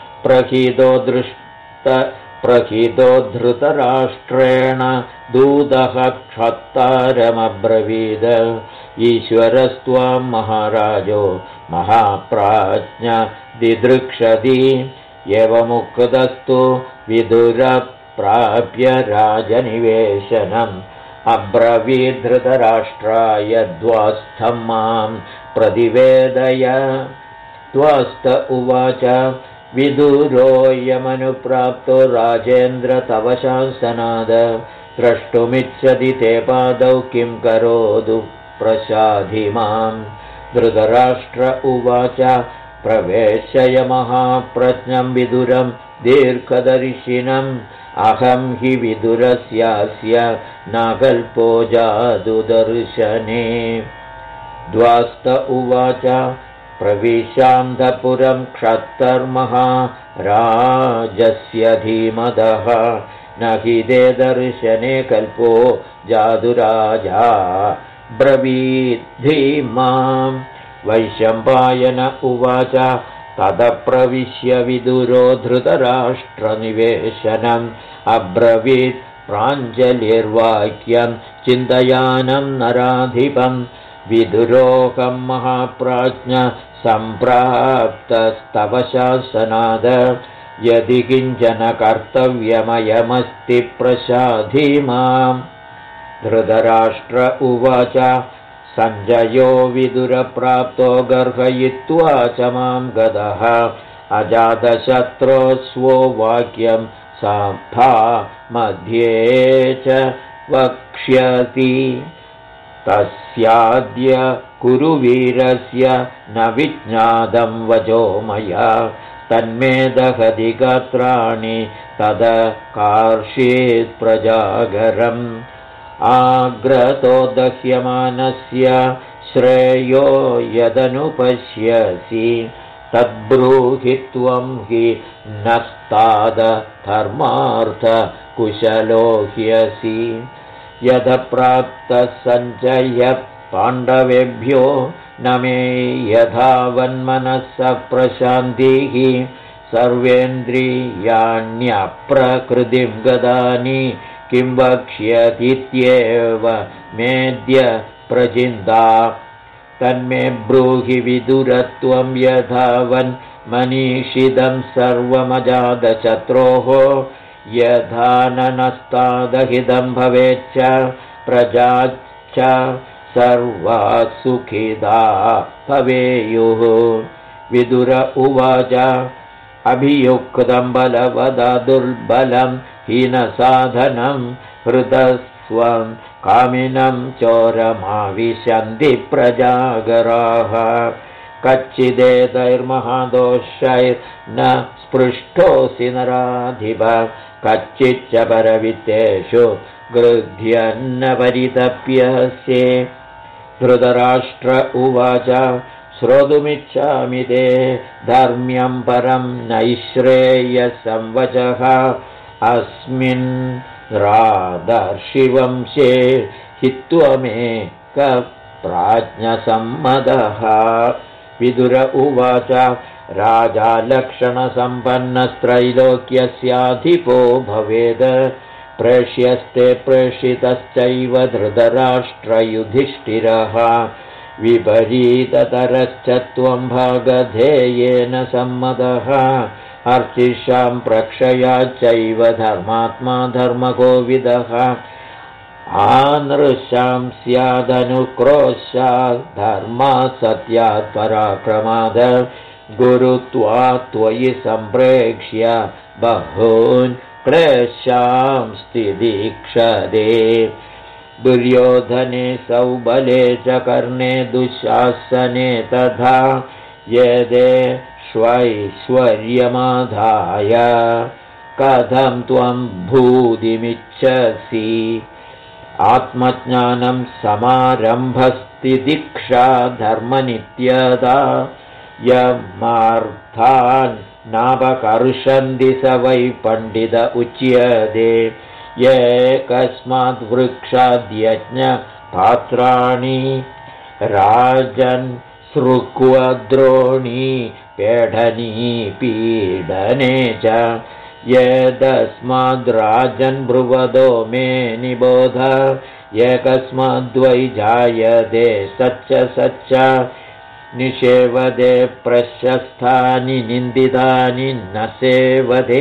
प्रहितो धृतराष्ट्रेण दूतः क्षत्तारमब्रवीद ईश्वरस्त्वां महाराजो महाप्राज्ञ दिदृक्षति एवमुक्तस्तु विदुरप्राप्य राजनिवेशनम् अब्रवीद्धृतराष्ट्राय द्वास्थं मां प्रतिवेदय। द्वास्त उवाच विदुरोऽयमनुप्राप्तो राजेन्द्र तव शासनाद द्रष्टुमिच्छति ते पादौ किं करोतु प्रसाधि मां। धृतराष्ट्र उवाच प्रवेशय महाप्रज्ञं विदुरं दीर्घदर्शिनम् अहं हि विदुरस्यास्य नाकल्पो जादुदर्शने। द्वास्त उवाच प्रविशान्तपुरं क्षत्तर्महाराजस्य धीमतः न हि ते दर्शने कल्पो जादुराजा ब्रवीद्धीमां। वैशम्पायन उवाच ततप्रविश्य विदुरो धृतराष्ट्रनिवेशनम् अब्रवीत् प्राञ्जलिर्वाक्यं चिन्तयानं नराधिपं। विदुरोऽहं महाप्राज्ञ सम्प्राप्तस्तव शासनाद यदि किञ्चन कर्तव्यमयमस्ति प्रसाधि माम्। धृतराष्ट्र उवाच सञ्जयो विदुरप्राप्तो गर्हयित्वा च मां गतः अजातशत्रो स्वो वाक्यं सभा मध्ये च वक्ष्यति तस्याद्य कुरुवीरस्य न विज्ञातं वचो मया तन्मे दहति गात्राणि तद कार्षीत् प्रजागरम् आग्रतो दह्यमानस्य श्रेयो यदनुपश्यसि तद्ब्रूहि त्वं हि नस्ताद धर्मार्थकुशलो ह्यसि। यदप्राप्तः सञ्जय पाण्डवेभ्यो न मे यथावन्मनः प्रशान्तिः सर्वेन्द्रियाण्यप्रकृतिं गतानि किं वक्ष्यतीत्येव मेद्य प्रचिन्ता तन्मे ब्रूहि विदुरत्वं यथावन्मनीषितं सर्वमजातशत्रोः यथा न नस्तादहितं भवेच्च प्रजाच्च सर्वा सुखिदा भवेयुः। विदुर उवाच अभियुक्तं बलवदा दुर्बलं हीनसाधनं हृतस्वं कामिनं चोरमाविशन्ति प्रजागराः। कच्चिदेतैर्महादोषैर्न स्पृष्टोऽसि नराधिप कच्चिच्च परवित्तेषु गृह्यन्न परितप्यसे। धृतराष्ट्र उवाच श्रोतुमिच्छामि ते धर्म्यं परं नैश्रेयसं वचः अस्मिन् रादर्षिवंशे हित्वमेक प्राज्ञसम्मतः। विदुर उवाच राजा लक्षणसम्पन्नस्त्रैलोक्यस्याधिपो भवेद प्रेष्यस्ते प्रेषितश्चैव धृतराष्ट्रयुधिष्ठिरः। विपरीततरश्च त्वं भागधेयेन सम्मतः अर्चिषां प्रक्षयाच्चैव धर्मात्मा धर्मकोविदः। आनृशां स्यादनुक्रोशात् धर्मात् सत्यात् पराक्रमाद गुरुत्वात् त्वयि सम्प्रेक्ष्य बहून् क्लेशां स्थिदीक्षदे। दुर्योधने सौबले च कर्णे दुःशासने तथा यदे स्वैश्वर्यमाधाय कथं त्वं भूतिमिच्छसि। आत्मज्ञानं समारम्भस्तिदीक्षा धर्मनित्यदा यमार्थान् नापकर्षन्ति स वै पण्डित उच्यते। ये कस्माद्वृक्षाद्यज्ञपात्राणि राजन् सृक्वद्रोणी पेढनी पीडने च यदस्माद्राजन् ब्रुवदो मे निबोध एकस्माद्वै जायते सच्च सच्च निषेवदे प्रशस्तानि निन्दितानि न सेवदे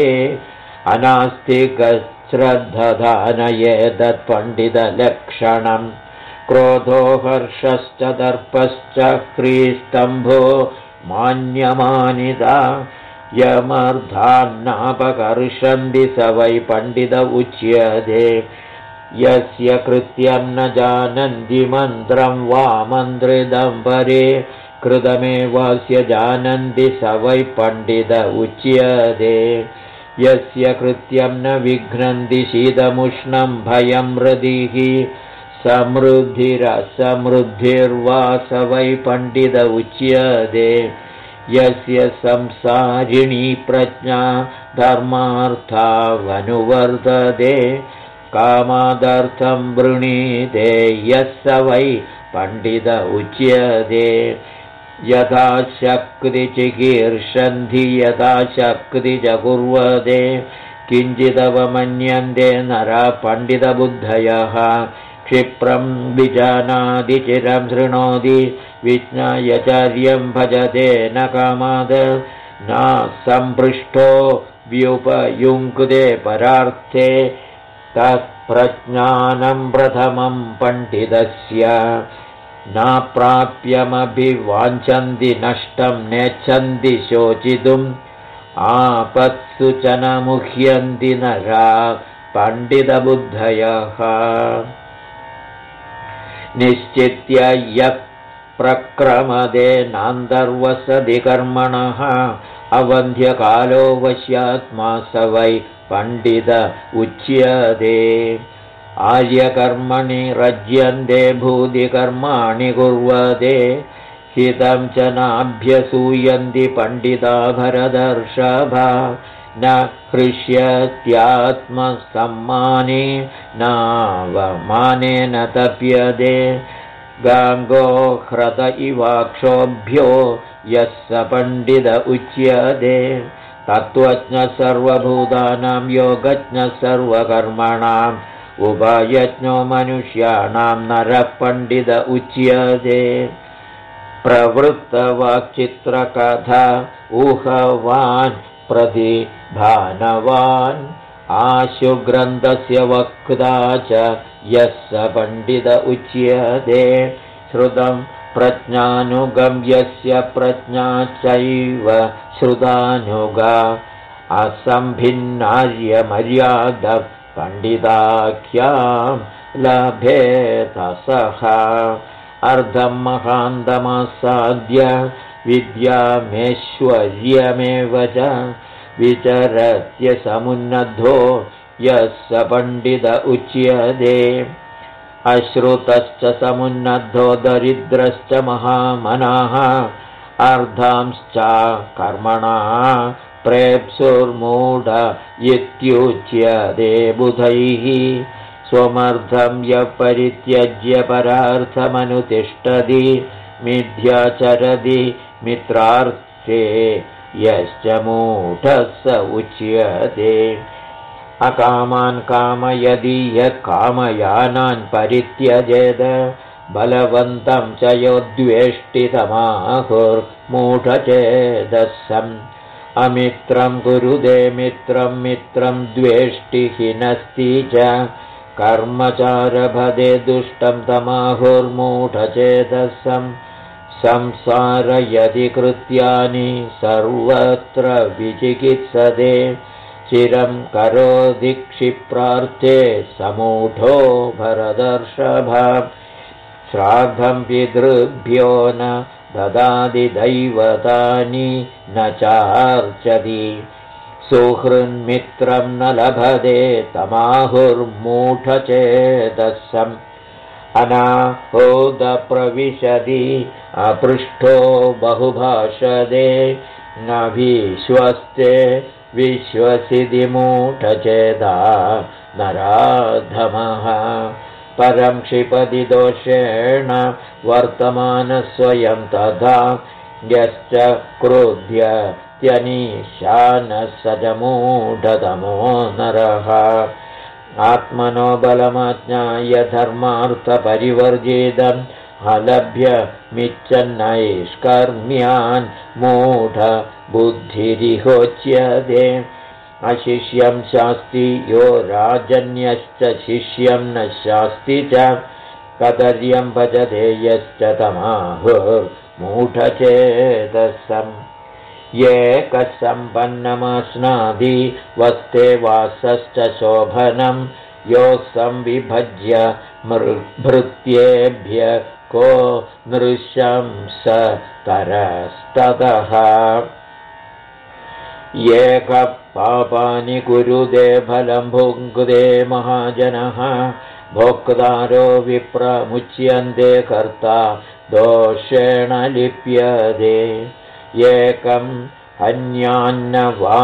अनास्तिकश्रद्धधानयेतत्पण्डितलक्षणम्। क्रोधो हर्षश्च दर्पश्च ह्रीस्तम्भो मान्यमानिता यमर्धान्नापकर्षन्ति स वै पण्डित उच्यते। यस्य कृत्यं न जानन्ति मन्त्रं वा मन्त्रिदं परे कृतमेवास्य जानन्ति स वै पण्डित उच्यते। यस्य कृत्यं न विघ्नन्ति शीतमुष्णं भयं हृदिः समृद्धिरसमृद्धिर्वा स वै पण्डित उच्यते। यस्य संसारिणी प्रज्ञा धर्मार्थावनुवर्तते कामादर्थं वृणीते यः स वै पण्डित उच्यते। यथा शक्तिचिकीर्षन्ति यथा शक्ति च कुर्वते किञ्चिदवमन्यन्ते नरा पण्डितबुद्धयः। क्षिप्रं विजानाति चिरं शृणोति विज्ञायचार्यं भजते न कामाद न सम्पृष्टो व्युपयुङ्क्ते परार्थे तत्प्रज्ञानं प्रथमं पण्डितस्य। नाप्राप्यमभिवाञ्छन्ति नष्टं नेच्छन्ति शोचितुम् आपत्सु च न मुह्यन्ति नरा पण्डितबुद्धयः। निश्चित्य यः प्रक्रमदे नान्तर्वसति कर्मणः अवन्ध्यकालो वश्यात्मा स वै पण्डित उच्यते। आर्यकर्मणि रज्यन्ते भूतिकर्माणि कुर्वते हितं च नाभ्यसूयन्ति पण्डिता भरतर्षभा। न हृष्यत्यात्मसम्माने नावमानेन तप्यते गाङ्गो ह्रद इवाक्षोभ्यो यः स पण्डित उच्यते। तत्त्वज्ञः सर्वभूतानां योगज्ञः सर्वकर्मणाम् उभयज्ञो मनुष्याणां नरः पण्डित उच्यते। प्रवृत्तवाक्चित्रकथा ऊहवान् प्रतिभानवान् आशुग्रन्थस्य वक्ता च यः स पण्डित उच्यते। श्रुतं प्रज्ञानुगं यस्य प्रज्ञा चैव श्रुतानुगा असम्भिन्नार्यमर्यादः पण्डिताख्यां लभेतसः अर्धं महान्तमसाद्य विद्यामेश्वर्यमेव च विचरत्य समुन्नद्धो यः स पण्डित उच्यते अश्रुतश्च समुन्नद्धो दरिद्रश्च महामनाः अर्धांश्च कर्मणा प्रेप्सुर्मूढ इत्युच्यते बुधैः स्वमर्थं यः परित्यज्य परार्थमनुतिष्ठति मिथ्याचरति मित्रार्थे यश्च मूढः स उच्यते अकामान् कामयदि यः कामयानान् परित्यजेत बलवन्तं च यो द्वेष्टितमाहुर्मूढचेदसम् अमित्रं कुरुदे मित्रं मित्रं द्वेष्टिहीनस्ति च कर्मचारभदे दुष्टं तमाहुर्मूढचेतसं संसारयदि कृत्यानि सर्वत्र विचिकित्सते चिरं करोति क्षिप्रार्थे समूढो भरदर्षभ श्राद्धं पितृभ्यो न ददाति दैवतानि न चार्चति सुहृन्मित्रं न लभते तमाहुर्मूढचेतसम् अनाहोदप्रविशति अपृष्ठो बहुभाषते न विश्वस्ते विश्वसिति मूढचेता नराधमः परं क्षिपति दोषेण वर्तमानस्वयं तथा यश्च क्रुध्यत्यनीशानः स च मूढतमो नरः आत्मनो बलमज्ञाय धर्मार्थपरिवर्जितम् अलभ्यमिच्छन्नैष्कर्म्यान् मूढबुद्धिरिहोच्यते अशिष्यं शास्ति यो राजन्यश्च शिष्यं न शास्ति च कदर्यं भजते यश्च तमाहुर्मूढचेतसम् एकसम्पन्नमश्नादि वस्ते वासश्च शोभनं यो संविभज्य भृत्येभ्य को नृशंस तरस्ततः एकपापानि कुरुदे फलं भुङ्क्ते महाजनः भोक्तारो विप्रमुच्यन्ते कर्ता दोषेण लिप्यते एकं हन्यान्न वा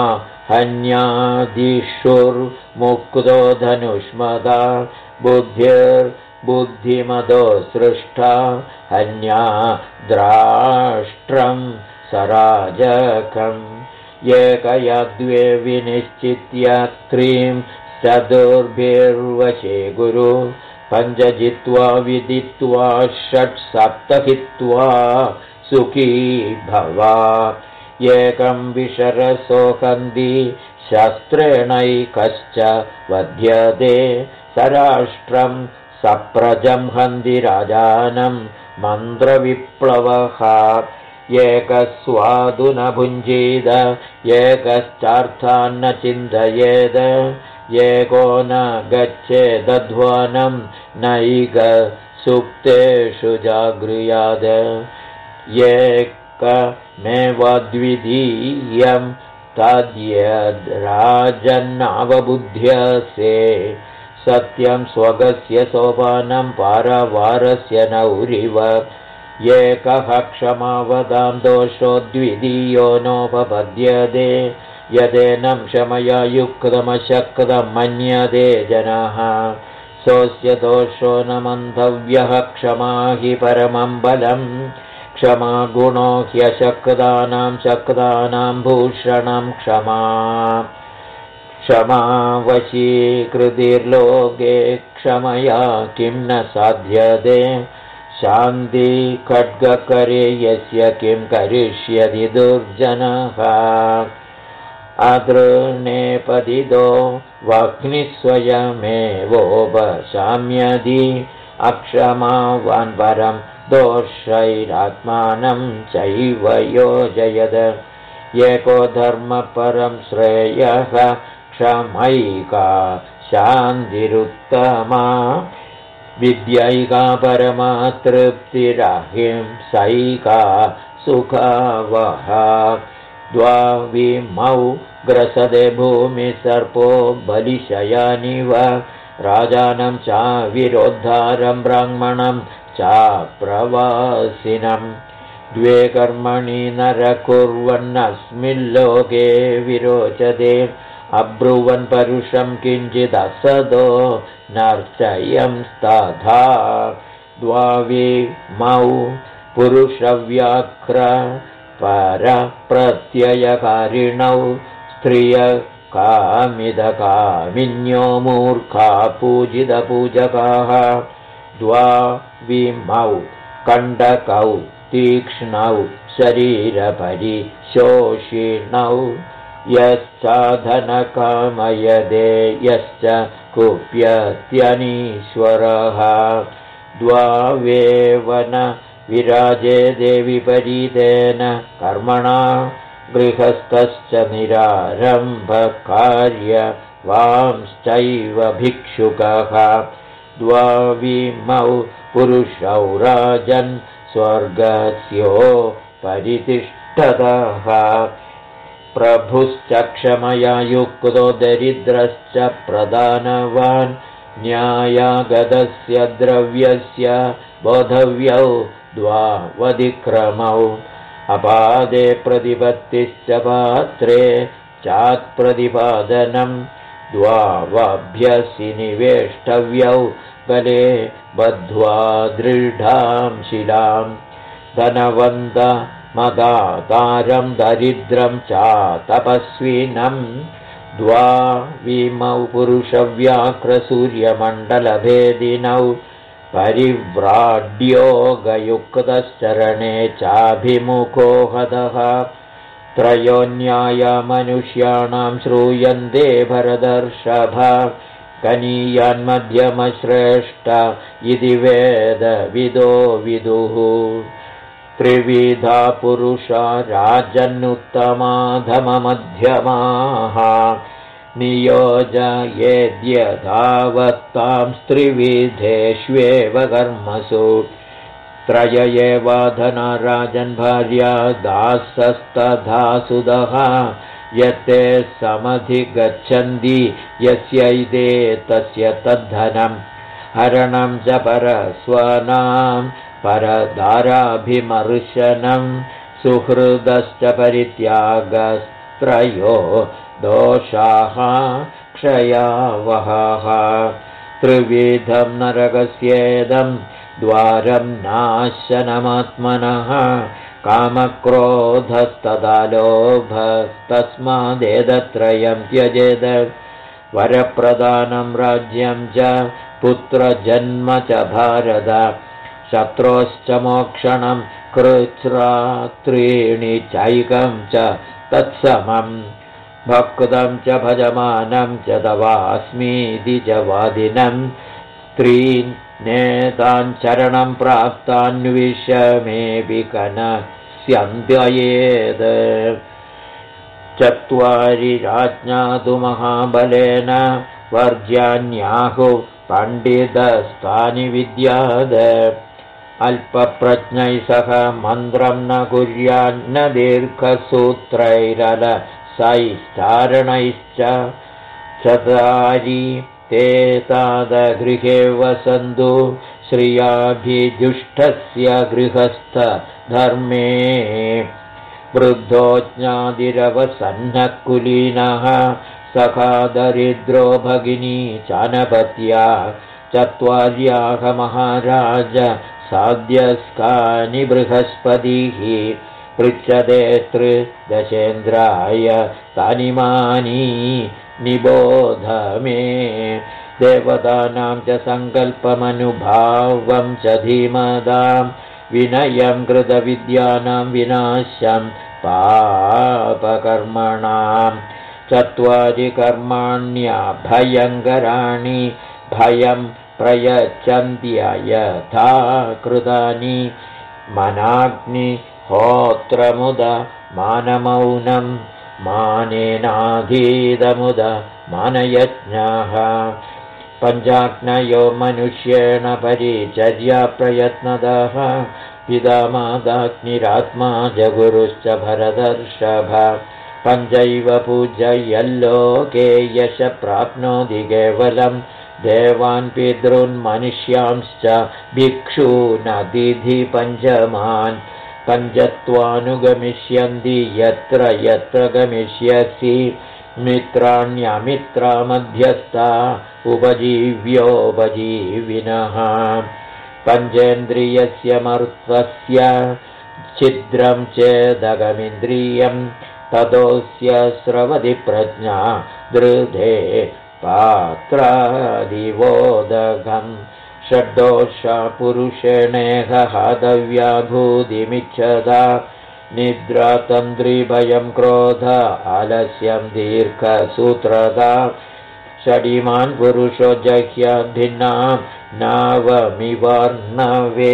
हन्यादिषुर्मुक्तो धनुष्मदा बुद्धिर्बुद्धिमदो सृष्टा हन्या द्राष्ट्रं सराजकम् एकया द्वे विनिश्चित्य त्रीं चतुर्भिर्वशे गुरु पञ्च जित्वा विदित्वा षट् सप्त हित्वा सुखी भवा एकं विशरसोकन्दी शस्त्रेणैकश्च वध्यते सराष्ट्रं सप्रजं हन्ति राजानं मन्त्रविप्लवः एकस्वादु न भुञ्जीद एकश्चार्थान्न चिन्तयेद एको न गच्छेदध्वानं नैक सुप्तेषु जागृयाद एकमेवाद्वितीयं तद्यद्राजन्नावबुध्यसे सत्यं स्वगस्य सोपानं पारवारस्य नौरिव एकः क्षमावदां दोषो द्वितीयो नोपपद्यते यदेनं क्षमया युक्तमशक्तं मन्यते जनः सोऽस्य दोषो न मन्तव्यः क्षमा हि परमं बलम् क्षमा गुणो ह्यशक्तानां शक्तानां भूषणं क्षमा क्षमा वशीकृतिर्लोके क्षमया किं न साध्यते शान्ति खड्गकरे यस्य किं करिष्यति दुर्जनः अदृणेपदिदो वह्निस्वयमेवोपशाम्यति अक्षमावान् परं दोषैरात्मानं चैव योजयद एको धर्मपरं श्रेयः क्षमैका शान्तिरुत्तमा विद्यैका परमा तृप्तिरहिंसैका सुखावहा द्वाविमौ ग्रसदे भूमिसर्पो बलिशयानिव राजानं चाविरोद्धारं ब्राह्मणं चाप्रवासिनं द्वे कर्मणि नरः कुर्वन्नस्मिल्लोके विरोचते अब्रुवन् परुषं किञ्चिदसदो नर्चयंस्तथा द्वाविमौ पुरुषव्याघ्र परप्रत्ययकारिणौ स्त्रियकामिदकामिन्यो मूर्खा पूजितपूजकाः द्वाविमौ कण्डकौ तीक्ष्णौ शरीरपरिशोषिणौ यश्चाधनकामयदे यश्च कुप्यत्यनीश्वरः द्वावेवन विराजेदे विपरीतेन कर्मणा गृहस्थश्च निरारम्भकार्यवांश्चैव भिक्षुकः द्वाविमौ पुरुषौ राजन् स्वर्गस्योपरितिष्ठतः प्रभुश्च क्षमया युक्तो दरिद्रश्च प्रदानवान् न्यायागतस्य द्रव्यस्य बोधव्यौ द्वावधिक्रमौ अपादे प्रतिपत्तिश्च पात्रे चात्प्रतिपादनं द्वावभ्यसि निवेष्टव्यौ बले बद्ध्वा दृढां शिलां धनवन्त मदातारं दरिद्रं चातपस्विनं द्वाविमौ पुरुषव्याघ्रसूर्यमण्डलभेदिनौ परिव्राड्योगयुक्तश्चरणे चाभिमुखो हतः त्रयोन्याया मनुष्याणां श्रूयन्ते भरतर्षभ कनीयान्मध्यमश्रेष्ठ इति वेदविदो विदुः त्रिविधा पुरुषा राजन्नुत्तमाधममध्यमाः नियोजयेद्यथावत्तां त्रिविधेष्वेव कर्मसु त्रय एवाधना राजन् भार्या दासस्तथा सुदः यत्ते समधिगच्छन्ति यस्यैते तस्य तद्धनं हरणं च परस्वनां परदाराभिमर्शनं सुहृदश्च परित्यागस्त्रयो दोषाः क्षयावहः त्रिविधं नरकस्येदं द्वारं नाशनमात्मनः कामक्रोधस्तदा लोभस्तस्मादेतत्रयं त्यजेत वरप्रदानं राज्यं च पुत्रजन्म च भारत शत्रोश्च मोक्षणं कृच्छ्रात्रीणि चैकं च तत्समं भक्तं च भजमानं च तवास्मीति च वादिनं स्त्रीन् नेतान् चरणं प्राप्तान्विषमेऽपि कनस्यन्त्ययेत् चत्वारि राज्ञा तु महाबलेन वर्ज्यान्याहुः पण्डितस्तानि विद्याद अल्पप्रज्ञैः सह मन्त्रं न कुर्यान्न दीर्घसूत्रैरलसैश्चारणैश्च चतारि ते तादगृहे वसन्तु श्रियाभिजुष्टस्य गृहस्थधर्मे वृद्धो ज्ञातिरवसन्नः कुलीनः सखा दरिद्रो भगिनी चानपत्या चत्वार्याः महाराज साध्यस्कानि बृहस्पतिः पृच्छते त्रिदशेन्द्राय तानि मानि निबोध मे देवतानां च सङ्कल्पमनुभावं च धीमतां विनयं कृतविद्यानां विनाशं पापकर्मणां चत्वारि कर्माण्यभयङ्कराणि भयं प्रयच्छन्त्ययथा कृतानि मनाग्निहोत्रमुद मानमौनं मानेनाधीतमुद मानयज्ञः पञ्चाग्नयो मनुष्येण परिचर्याप्रयत्नदः पिता माताग्निरात्मा जगुरुश्च भरतर्षभ पञ्चैव पूजयल्लोके यश प्राप्नोति केवलं देवान् पितॄन् मनुष्यांश्च भिक्षूनतिथि पञ्चमान् पञ्चत्वानुगमिष्यन्ति यत्र यत्र गमिष्यसि मित्राण्यमित्रामध्यस्था उपजीव्योपजीविनः पञ्चेन्द्रियस्य मर्त्वस्य छिद्रं चेदगमिन्द्रियं ततोऽस्य स्रवति प्रज्ञा दृढे पात्रादिवोदकम् षड्दोषा पुरुषेणेह हातव्याभूतिमिच्छदा निद्रातन्द्रिभयं क्रोध आलस्यं दीर्घसूत्रता षडिमान् पुरुषो जह्याद्भिन्नां नावमिवर्णवे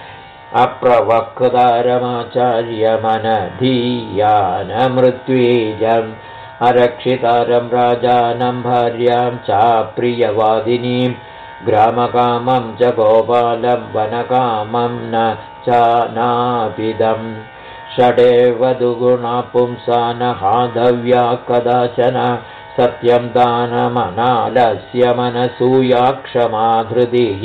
अप्रवक्तारमाचार्यमनधीयानमृत्वीजम् अरक्षितारं राजानं भार्यां चाप्रियवादिनीं ग्रामकामं च गोपालं वनकामं न चानापिदम् षडेव दुगुणा पुंसा न हाधव्या कदाचन सत्यं दानमनालस्य मनसूया क्षमाधृतिः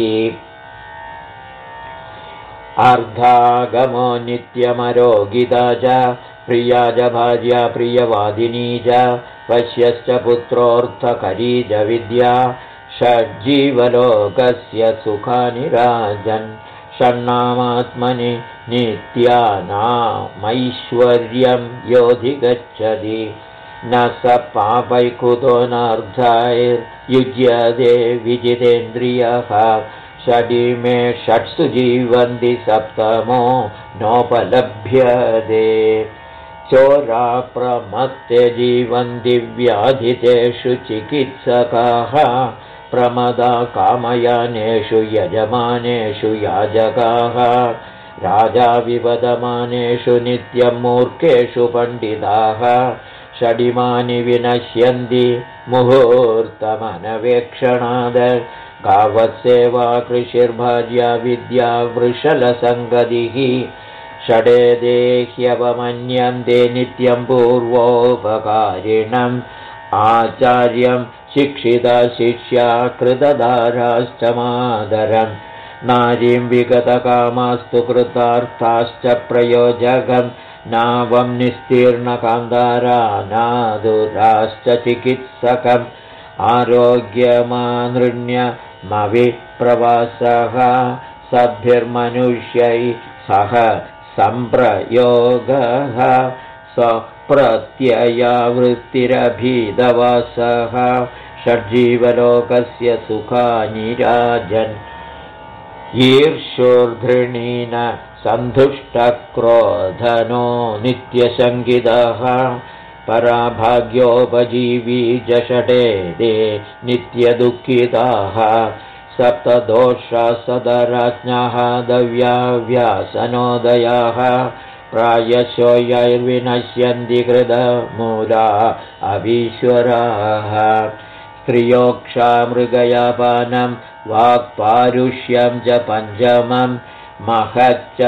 अर्धागमो नित्यमरोगिता च प्रिया च भार्या प्रियवादिनी च पश्यश्च पुत्रोऽर्थकरी च विद्या षड्जीवलोकस्य सुखानि राजन् षण्णामात्मनि नित्यानामैश्वर्यं योऽधिगच्छति न स पापैकुतो नार्धैर्युज्यते विजितेन्द्रियः षडिमे षट्सु जीवन्ति सप्तमो नोपलभ्यते चोराप्रमत्ते जीवन्ति व्याधितेषु चिकित्सकाः प्रमदा कामयानेषु यजमानेषु याजकाः राजा विवदमानेषु नित्यं मूर्खेषु पण्डिताः षडिमानि विनश्यन्ति मुहूर्तमनवेक्षणाद गावत्सेवा कृषिर्भार्या विद्या वृषलसङ्गतिः षडे देह्यवमन्यन्ते नित्यं पूर्वोपकारिणम् आचार्यं शिक्षिता शिष्या कृतदाराश्च मादरन् नारीं विगतकामास्तु कृतार्थाश्च प्रयोजकम् नावं निस्तीर्णकान्तारा नादुराश्च चिकित्सकम् आरोग्यमानृण्यमविप्रवासः सद्भिर्मनुष्यै सह सम्प्रयोगः स्वप्रत्ययावृत्तिरभिदवासः षड्जीवलोकस्य सुखानि राजन् ईर्ष्योर्धृणीन सन्धुष्टक्रोधनो नित्यशङ्कितः पराभाग्योपजीवी जषडे नित्यदुःखिताः सप्तदोषा सदराज्ञाः दव्याव्यासनोदयाः प्रायशो यैर्विनश्यन्ति कृतमूला अभीश्वराः स्त्रियोक्षा मृगयापानं वाक्पारुष्यं च पञ्चमं महच्च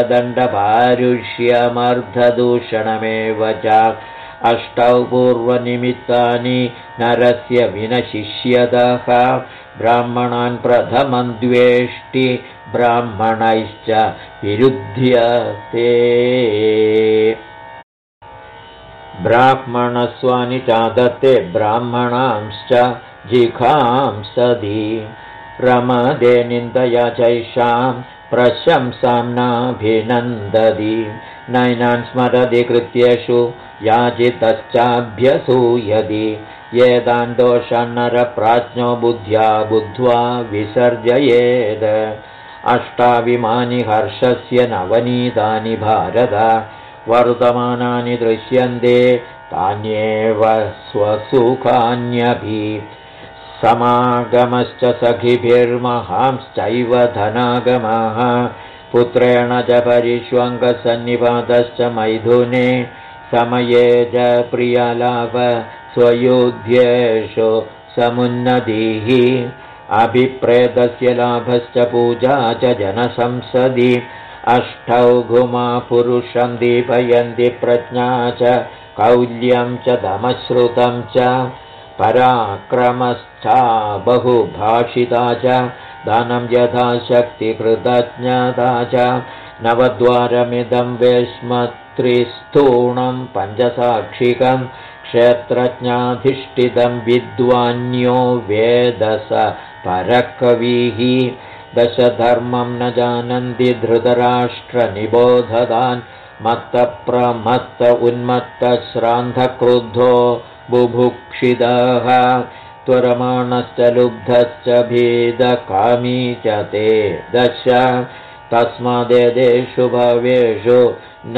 दण्डपारुष्यमर्धदूषणमेव च अष्टौ पूर्वनिमित्तानि नरस्य विनशिष्यतः ब्राह्मणान् प्रथमं द्वेष्टि ब्राह्मणैश्च विरुध्यते ब्राह्मणस्वानि चादत्ते ब्राह्मणांश्च जिघांसति रमदे निन्दया चैषां प्रशंसां नाभिनन्दति नैनान् स्मरति कृत्येषु याचितश्चाभ्यसूयति एतान् दोषान् नरप्राज्ञो बुद्ध्या बुद्ध्वा विसर्जयेत् अष्टाविमानि हर्षस्य नवनीतानि भारत वर्तमानानि दृश्यन्ते तान्येव स्वसुखान्यपि समागमश्च सखिभिर्महांश्चैव धनागमः पुत्रेण च परिष्वङ्गसन्निपातश्च मैथुने समये च प्रियलाभ स्वयुध्येषु समुन्नतिः अभिप्रेतस्य लाभश्च पूजा च जनसंसदि अष्टौ घुमा पुरुषं दीपयन्ति प्रज्ञा च कौल्यं च दमश्रुतं च पराक्रमश्चा बहुभाषिता च दानं यथाशक्तिकृतज्ञता च नवद्वारमिदं वेश्मत्रिस्थूणं पञ्चसाक्षिकं क्षेत्रज्ञाधिष्ठितं विद्वान्यो वेदस परकविः दशधर्मं न जानन्ति धृतराष्ट्रनिबोधदान् मत्तप्रमत्त उन्मत्तश्रान्धक्रुद्धो बुभुक्षितः त्वरमाणश्च लुब्धश्च भीदकामी च ते दश तस्मादेदेषु भवेषु न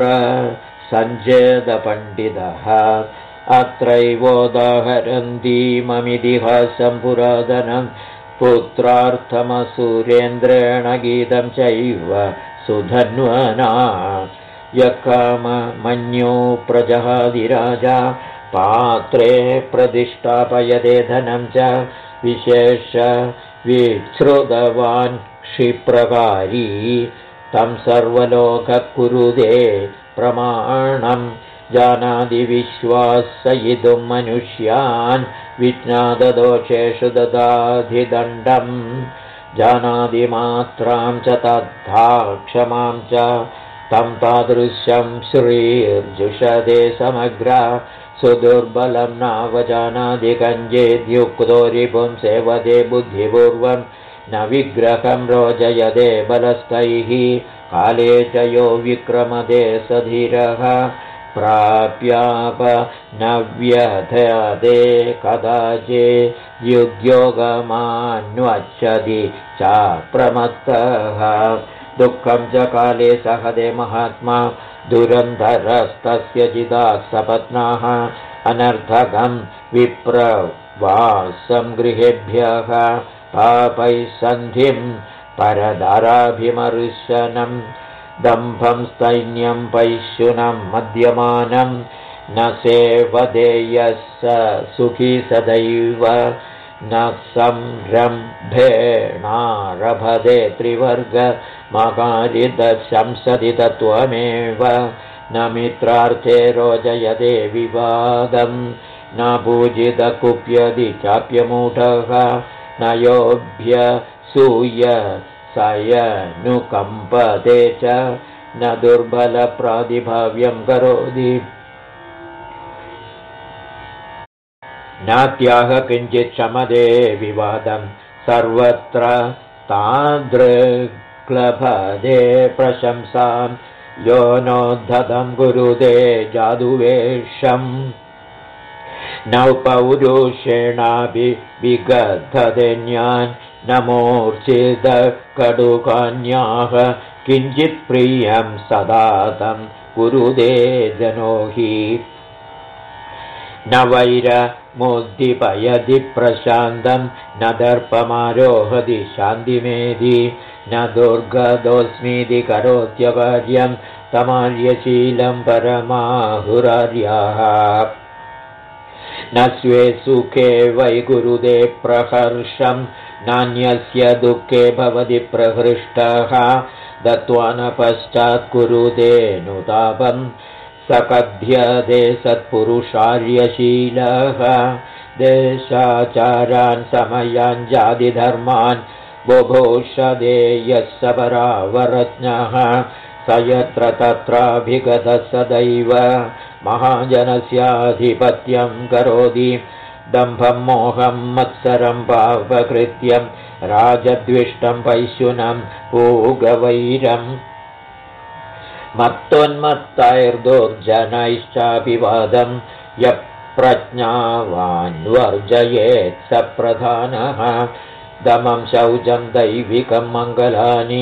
प्रसञ्चेदपण्डितः अत्रैवोदाहरन्तीममितिहासं पुरातनं पुत्रार्थमसुरेन्द्रेण गीतं चैव सुधन्वना यकाममन्यो प्रजहादिराजा पात्रे प्रतिष्ठापयते धनं च विशेष विश्रुतवान् क्षिप्रकारी तं सर्वलोकः कुरुते प्रमाणं जानाति विश्वासयितुं मनुष्यान् विज्ञातदोषेषु ददाधिदण्डं जानाति मात्रां च तद्धा क्षमां च तं तादृशं श्रीर्जुषदे समग्रा सुदुर्बलं नावजानाति कञ्चेद्युक्तो रिपुं सेवते बुद्धिपूर्वं न विग्रहं रोचयते बलस्तैः काले च यो विक्रमदे सधीरः प्राप्याप न व्यथते कदाचिद्युद्योगमान्वच्छति च प्रमत्तः दुःखं च काले सहदे महात्मा दुरन्धरस्तस्य चिदा सपत्नाः अनर्थकं विप्रवासं गृहेभ्यः पापैः सन्धिं परदराभिमर्शनं दम्भं सैन्यं पैशुनं मद्यमानं न सेवदेयः स सुखी सदैव न संरम्भेणारभते त्रिवर्गमकारितशंसति तत्त्वमेव न मित्रार्थे रोचयते विवादं न पूजितकुप्यति चाप्यमूढः न योऽभ्यसूय सयनुकम्पते च न दुर्बलप्रातिभाव्यं करोति नात्याह किञ्चित् शमदे विवादं सर्वत्र तादृक्लभदे प्रशंसां यो नोद्धतं कुरुते जादुवेषम् नौपौरुषेणापि विगद्धतेन्यान् न मूर्छितकटुकान्याः किञ्चित् प्रियं सदा तं कुरुते जनो हि न वैरमुद्दीपयति प्रशान्तं न दर्पमारोहति शान्तिमेधि न दुर्गदोऽस्मीति करोत्यकार्यं तमार्यशीलं परमाहुरार्याः न स्वे सुखे वै कुरुते प्रहर्षं नान्यस्य दुःखे भवति प्रहृष्टः दत्त्वा न पश्चात् कुरुते नुतापं सकथ्यते सत्पुरुषार्यशीलः देशाचारान् समयान् जातिधर्मान् बुभूषते यः स परावरज्ञः स यत्र तत्राभिगतः सदैव महाजनस्याधिपत्यं करोति दम्भं मोहं मत्सरं पापकृत्यं राजद्विष्टं पैशुनं पूगवैरम् मत्तोन्मत्तैर्दुर्जनैश्चाभिवादं यः प्रज्ञावान् वर्जयेत् स प्रधानः दमं शौचं दैविकं मङ्गलानि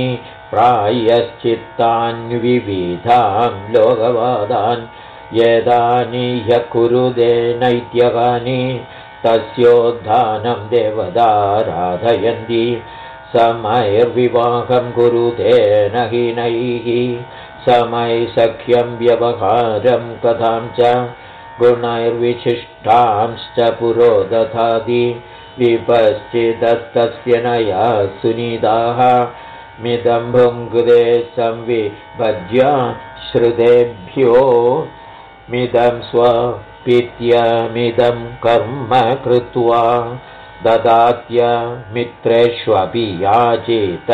प्रायश्चित्तान्विविधां लोकवादान् येदानि ह्यः कुरुते नैत्यकानि तस्योद्धानं देवदाराधयन्ति समैर्विवाहं कुरुते नहिनैः समैसख्यं व्यवहारं कथां च गुणैर्विशिष्टांश्च पुरोदधाति विपश्चिदस्तस्य नया सुनीताः मिदं भुङ्क्ते संविभज्य श्रुतेभ्यो मिदं स्वपित्यमिदं कर्म कृत्वा ददात्य मित्रेष्वपि याचित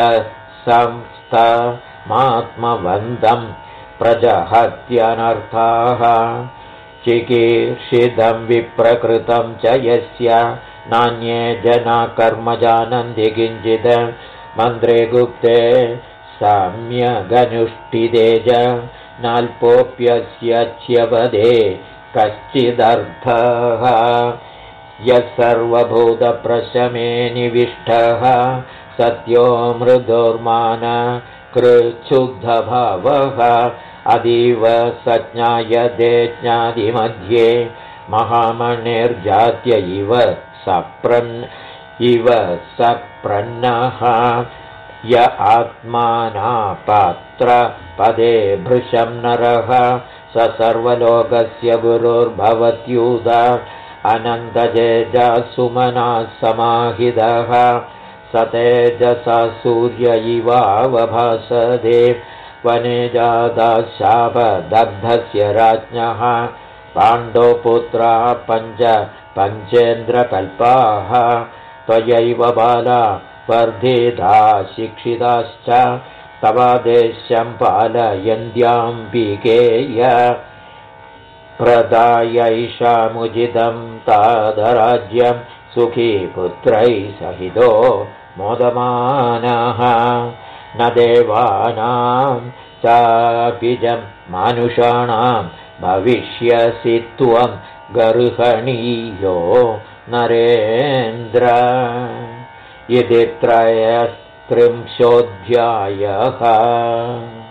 संस्थमात्मवन्दं प्रजहत्यनर्थाः चिकीर्षितं विप्रकृतं च यस्य नान्ये जना कर्म जानन्ति किञ्चित् मन्त्रे गुप्ते सम्यगनुष्ठिते च नाल्पोऽप्यस्य च्यवदे कश्चिदर्थः यः सर्वभूतप्रशमे निविष्टः सत्यो मृदुर्मान कृच्छुद्धभावः अतीव सज्ञायते ज्ञातिमध्ये महामणिर्जात्य इव सप्रन्नः य आत्मानापात्रपदे भृशं नरः स सर्वलोकस्य गुरुर्भवत्यूत अनन्ततेजा सुमनः समाहितः स तेजसा सूर्य इवावभासते वने जाता शापदग्धस्य राज्ञः पाण्डवपुत्रा पञ्चेन्द्रकल्पाः त्वयैव बाला वर्धिता शिक्षिताश्च तवादेशं पालयन्त्याम्बिकेय प्रदायैषामुचितं तादराज्यं सुखी पुत्रैः सहितो मोदमानः न देवानां चापिजं मानुषाणां भविष्यसि त्वं गर्हणीयो नरेन्द्र इति 33 अध्यायः।